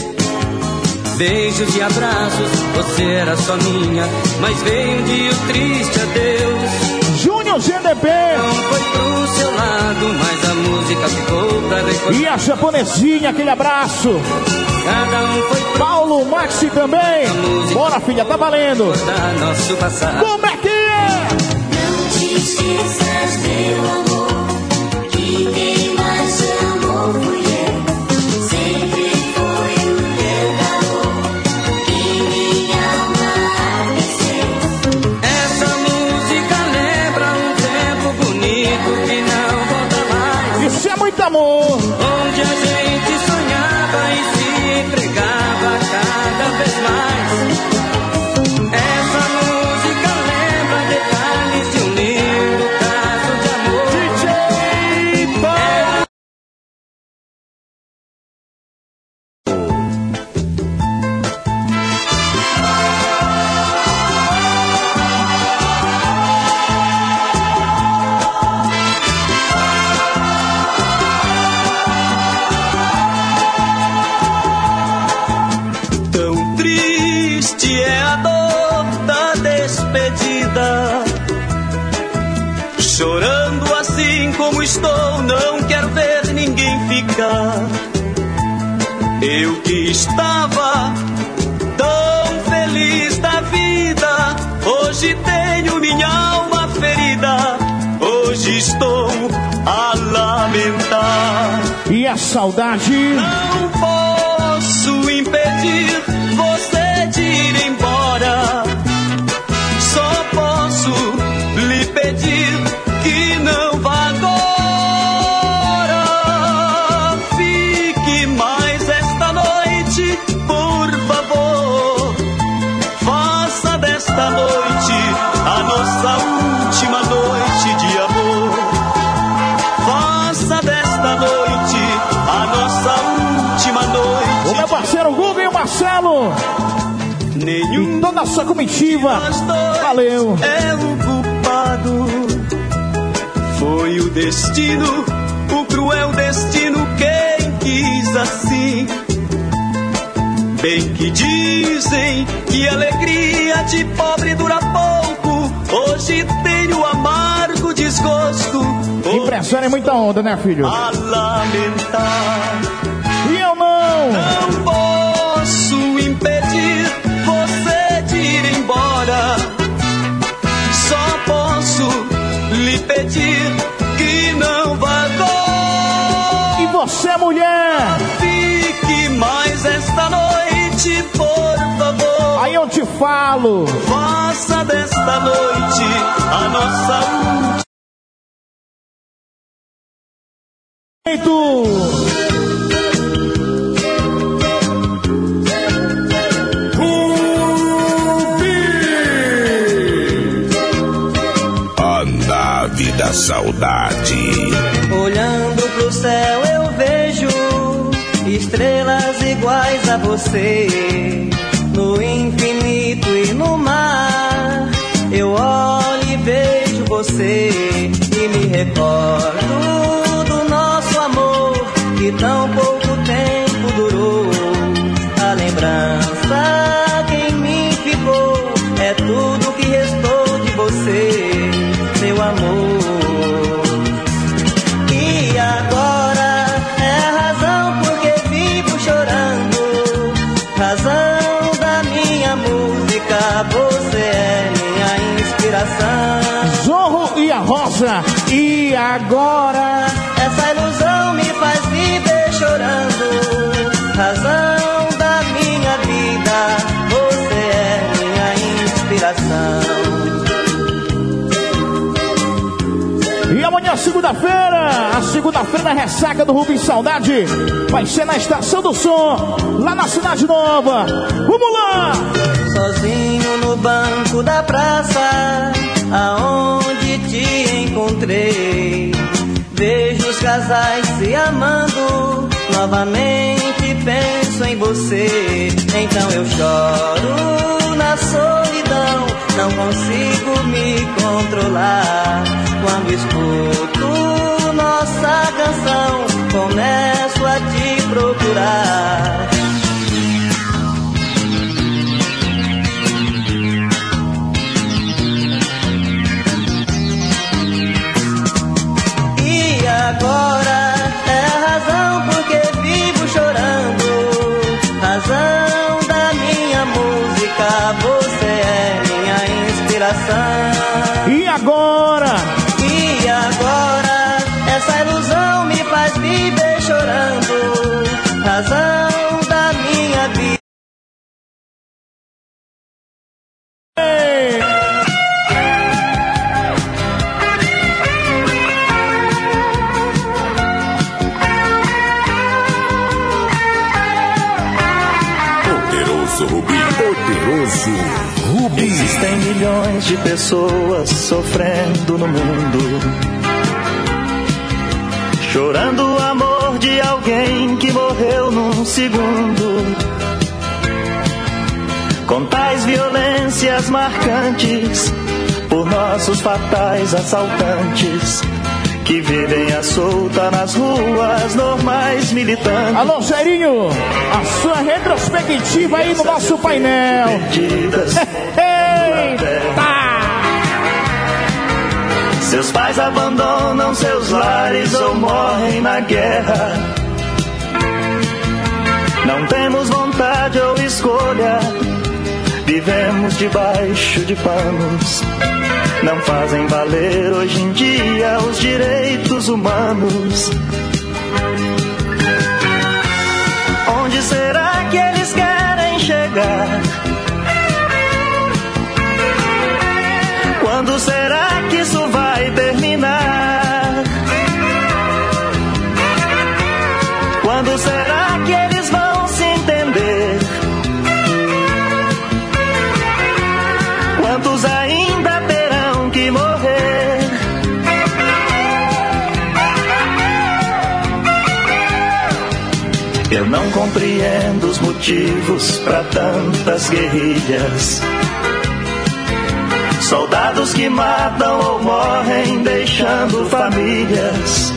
Beijos e abraços, você era só minha, mas veio um dia o triste adeus. Júnior G D P. Não foi pro seu lado, mas a música ficou pra recordar. E a japonesinha, aquele abraço. Cada um foi pro Paulo, Maxi também. Bora, filha, tá valendo. nosso passado. Como é que é? Não te esqueças, meu amor, que quem mais te amou fui eu. Sempre foi o teu calor que minha alma aqueceu. Essa música lembra um tempo bonito que não volta mais. Isso é muito amor. Onde a gente sonhava e se entregava cada vez mais. Essa música lembra detalhes de um lindo caso de amor. D J Paulo. Tão triste é a dor da despedida. Chorando assim como estou, não quero ver ninguém ficar. Eu que estava tão feliz da vida, hoje tenho minha alma ferida, hoje estou a lamentar. E a saudade? Não posso parceiro Guga e o Marcelo. Nenhum e toda a sua comitiva. Valeu. É o culpado. Foi o destino, o cruel destino quem quis assim. Bem que dizem que alegria de pobre dura pouco. Hoje tenho amargo desgosto. Impressão é muita onda, né, filho? A lamentar. E eu não. Não posso impedir você de ir embora. Só posso lhe pedir que não vá agora. E você, mulher? Fique mais esta noite, por favor. Aí eu te falo. Faça desta noite a nossa última. A nave da saudade. Olhando pro céu eu vejo estrelas iguais a você. No infinito e no mar eu olho e vejo você. E me recordo do nosso amor que tão pouco tempo durou. A lembrança que em mim ficou é tudo que restou de você, meu amor. E agora é a razão porque vivo chorando, razão da minha música, você é minha inspiração. Zorro e a Rosa. E agora essa ilusão me faz viver chorando, razão da minha vida, você é minha inspiração. E amanhã, segunda-feira, a segunda-feira da ressaca do Rubim Saudade vai ser na Estação do Som, lá na Cidade Nova. Vamos lá! Sozinho no banco da praça, aonde te encontrei, vejo os casais se amando, novamente penso em você. Então eu choro na solidão, não consigo me controlar. Quando escuto nossa canção, começo a te procurar. E agora é a razão porque vivo chorando, razão da minha música, você é minha inspiração. E agora? E agora essa ilusão me faz viver chorando, razão da minha vida. Ei! Poderoso Rubi, poderoso Rubi. Existem milhões de pessoas sofrendo no mundo, chorando o amor de alguém que morreu num segundo. Com tais violências marcantes por nossos fatais assaltantes que vivem à solta nas ruas normais militantes. Alô, Cheirinho, a sua retrospectiva aí no nosso painel. Eita! Seus pais abandonam seus lares ou morrem na guerra. Não temos vontade ou escolha, vivemos debaixo de panos. Não fazem valer hoje em dia os direitos humanos. Onde será que eles querem chegar? Quando será que isso vai terminar? Quando será que eles vão se entender? Quantos ainda terão que morrer? Eu não compreendo os motivos para tantas guerrilhas. Soldados que matam ou morrem deixando famílias.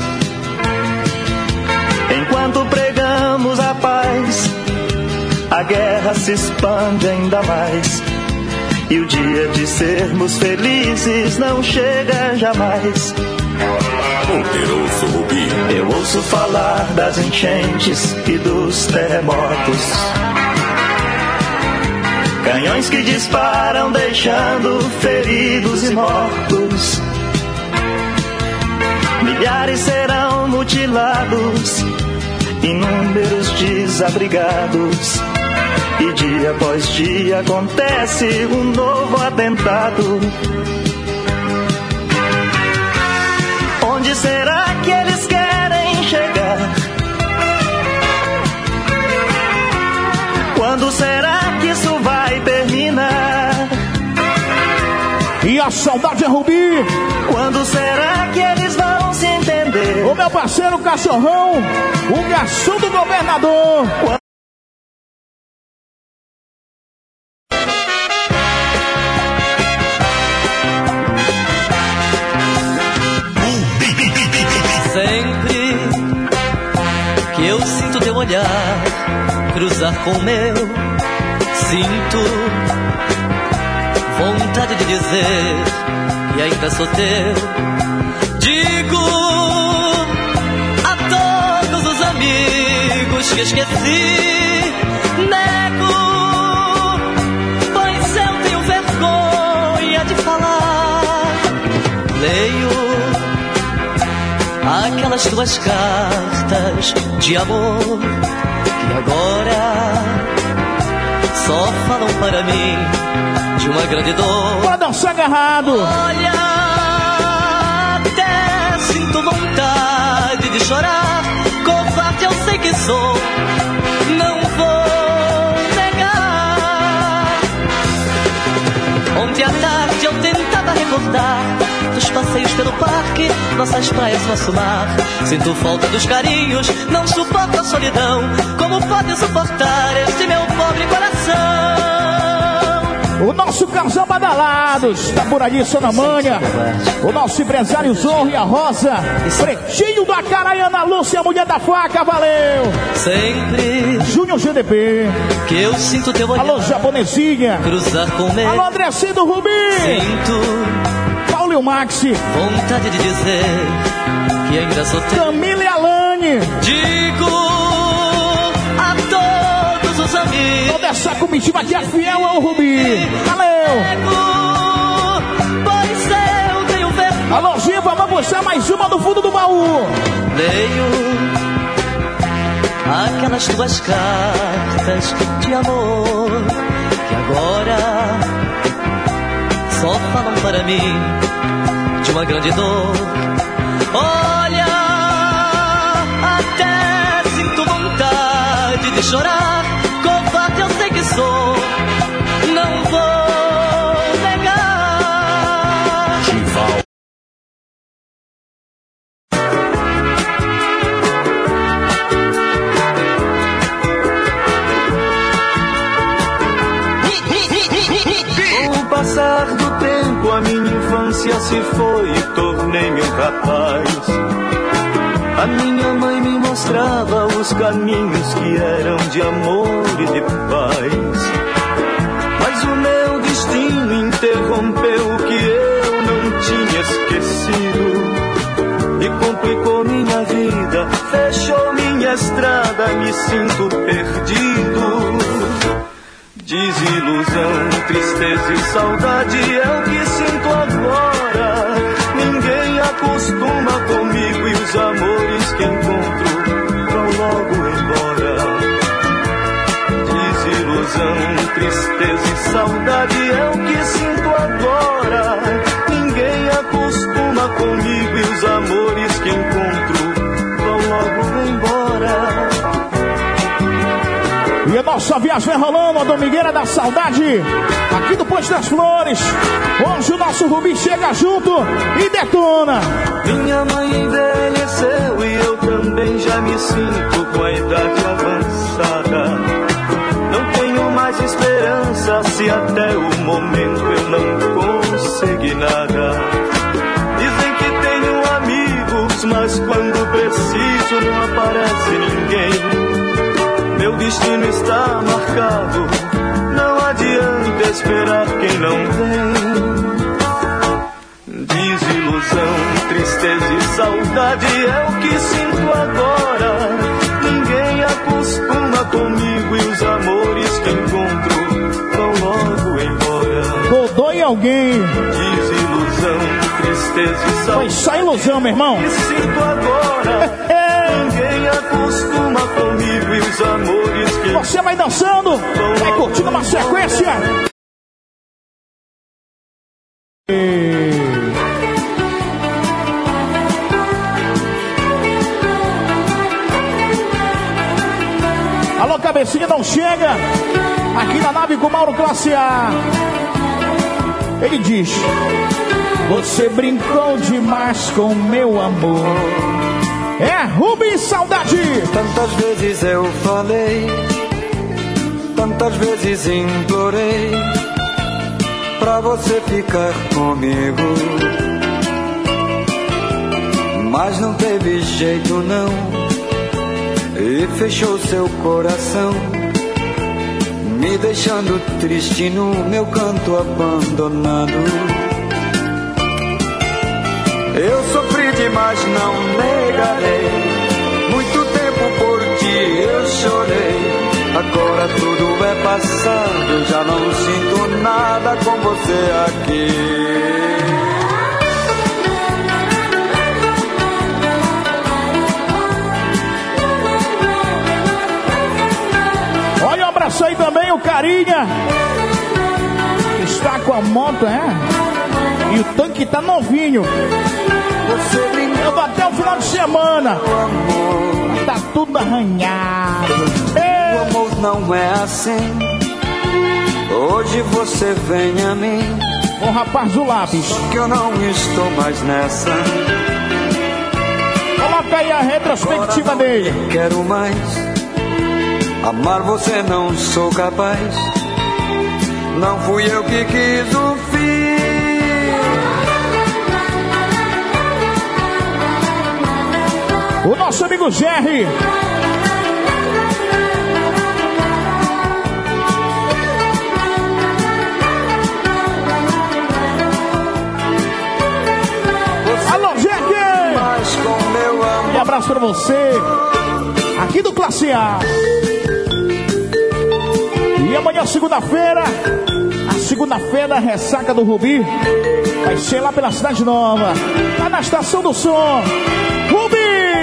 Enquanto pregamos a paz, a guerra se expande ainda mais. E o dia de sermos felizes não chega jamais. Poderoso Rubi. Eu ouço falar das enchentes e dos terremotos. Canhões que disparam deixando feridos e mortos. Milhares serão mutilados, inúmeros desabrigados. E dia após dia acontece um novo atentado. Onde será que eles querem chegar? Quando será que isso vai terminar? E a saudade é Rubi. Quando será que eles vão se entender? O meu parceiro Cachorrão, o garçom do governador. Sempre que eu sinto teu olhar cruzar com o meu, sinto vontade de dizer que ainda sou teu. Digo a todos os amigos que esqueci, nego, pois eu tenho vergonha de falar. Leio aquelas tuas cartas de amor que agora só falam para mim de uma grande dor. Pode dançar agarrado. Olha, até sinto vontade de chorar. Covarde eu sei que sou, não vou negar. Ontem à tarde eu tentava recordar dos passeios pelo parque, nossas praias, nosso mar. Sinto falta dos carinhos, não suporto a solidão. Como pode suportar este meu pobre coração? O nosso casal Badalados tá por ali, Sona Manha. O nosso empresário Zorro e a Rosa. Pretinho da Caraiana Lúcia, a mulher da faca, valeu. Sempre Júnior G D P, que eu sinto teu olhar. Alô, japonesinha. Cruzar com o meu. Alô, Andressinho do Rubi. Sinto Paulo e o Maxi. vontade de dizer que ainda sou teu. Camila e Alane. Digo a todos os amigos. Toda essa comitiva que é fiel ao Rubi. Valeu. Pois eu tenho vergonha. Alô, Giva, vamos puxar mais uma do fundo do baú. Leio aquelas tuas cartas de amor que agora só falam para mim de uma grande dor. Olha, até sinto vontade de chorar. Covarde eu sei que sou, não vou negar. Chival. Com o passar do tempo, a minha infância se foi e tornei-me um rapaz. A minha mãe me mostrava os caminhos que eram de amor e de paz. Mas o meu destino interrompeu o que eu não tinha esquecido e complicou minha vida, fechou minha estrada, me sinto perdido. Desilusão, tristeza e saudade é o que sinto agora. Ninguém acostuma comigo e os amores que encontro vão logo embora. Desilusão, tristeza e saudade é o que sinto agora. Ninguém acostuma comigo e os amores que encontro vão logo embora. E a nossa viagem vai rolando, a Domingueira da Saudade, aqui do Posto das Flores. Hoje o nosso Rubi chega junto e detona. Minha mãe envelheceu e eu também já me sinto com a idade avançada. Não tenho mais esperança se até o momento eu não consegui nada. Dizem que tenho amigos, mas quando preciso não aparece ninguém. Meu destino está marcado, não adianta esperar quem não vem. Desilusão, tristeza e saudade é o que sinto agora. Ninguém acostuma comigo e os amores que encontro vão logo embora. Dodô em alguém. Desilusão, tristeza e saudade. Foi só ilusão, meu irmão. É o que sinto agora. Ninguém acostuma comigo e os amores que... Você vai dançando, vai curtindo uma sequência. Alô, cabecinha, não chega. Aqui na nave com Mauro Classe A. Ele diz: você brincou demais com meu amor. É Rubi Saudade. Tantas vezes eu falei, tantas vezes implorei pra você ficar comigo, mas não teve jeito não, e fechou seu coração, me deixando triste no meu canto abandonado. Eu sofri demais, não negarei. Muito tempo por ti eu chorei. Agora tudo é passado, já não sinto nada com você aqui. Olha, um abraço aí também, o Carinha. Está com a moto, é? E o tanque tá novinho. Eu vou até o final de semana. Tá tudo arranhado. O amor não é assim. Hoje você vem a mim. O rapaz do lápis. Que eu não estou mais nessa. Coloca aí a retrospectiva dele. Quero mais. Amar você não sou capaz. Não fui eu que quis o fim. O nosso amigo Jerry. Alô, Jerry. E abraço pra você. Aqui do Classe A. E amanhã, segunda-feira, a segunda-feira, a ressaca do Rubi vai ser lá pela Cidade Nova, lá na Estação do Som. Rubi!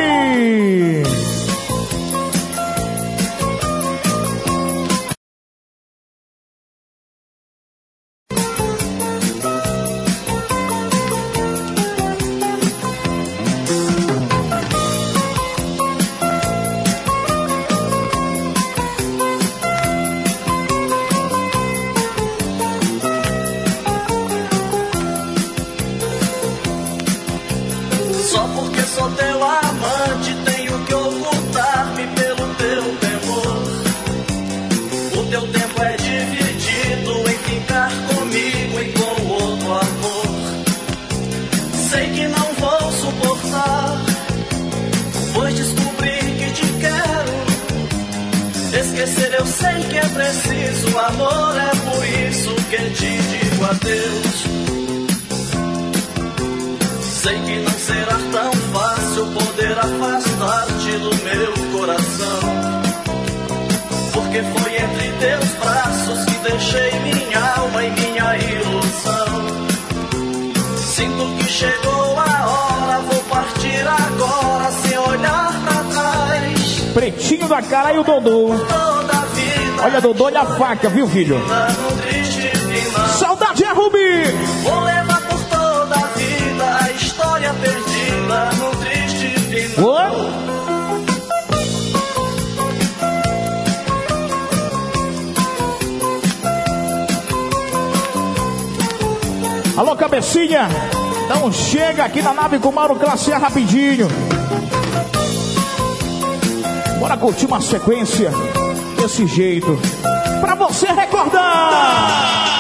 Pretinho da cara e o Dodô. Olha, Dodô, olha a faca, viu, filho? Saudade é Rubi. Vou levar por toda a vida a história perdida no triste final. Oi? Alô, cabecinha. Então chega aqui na nave com o Mauro Classe A rapidinho. Bora curtir uma sequência desse jeito, pra você recordar.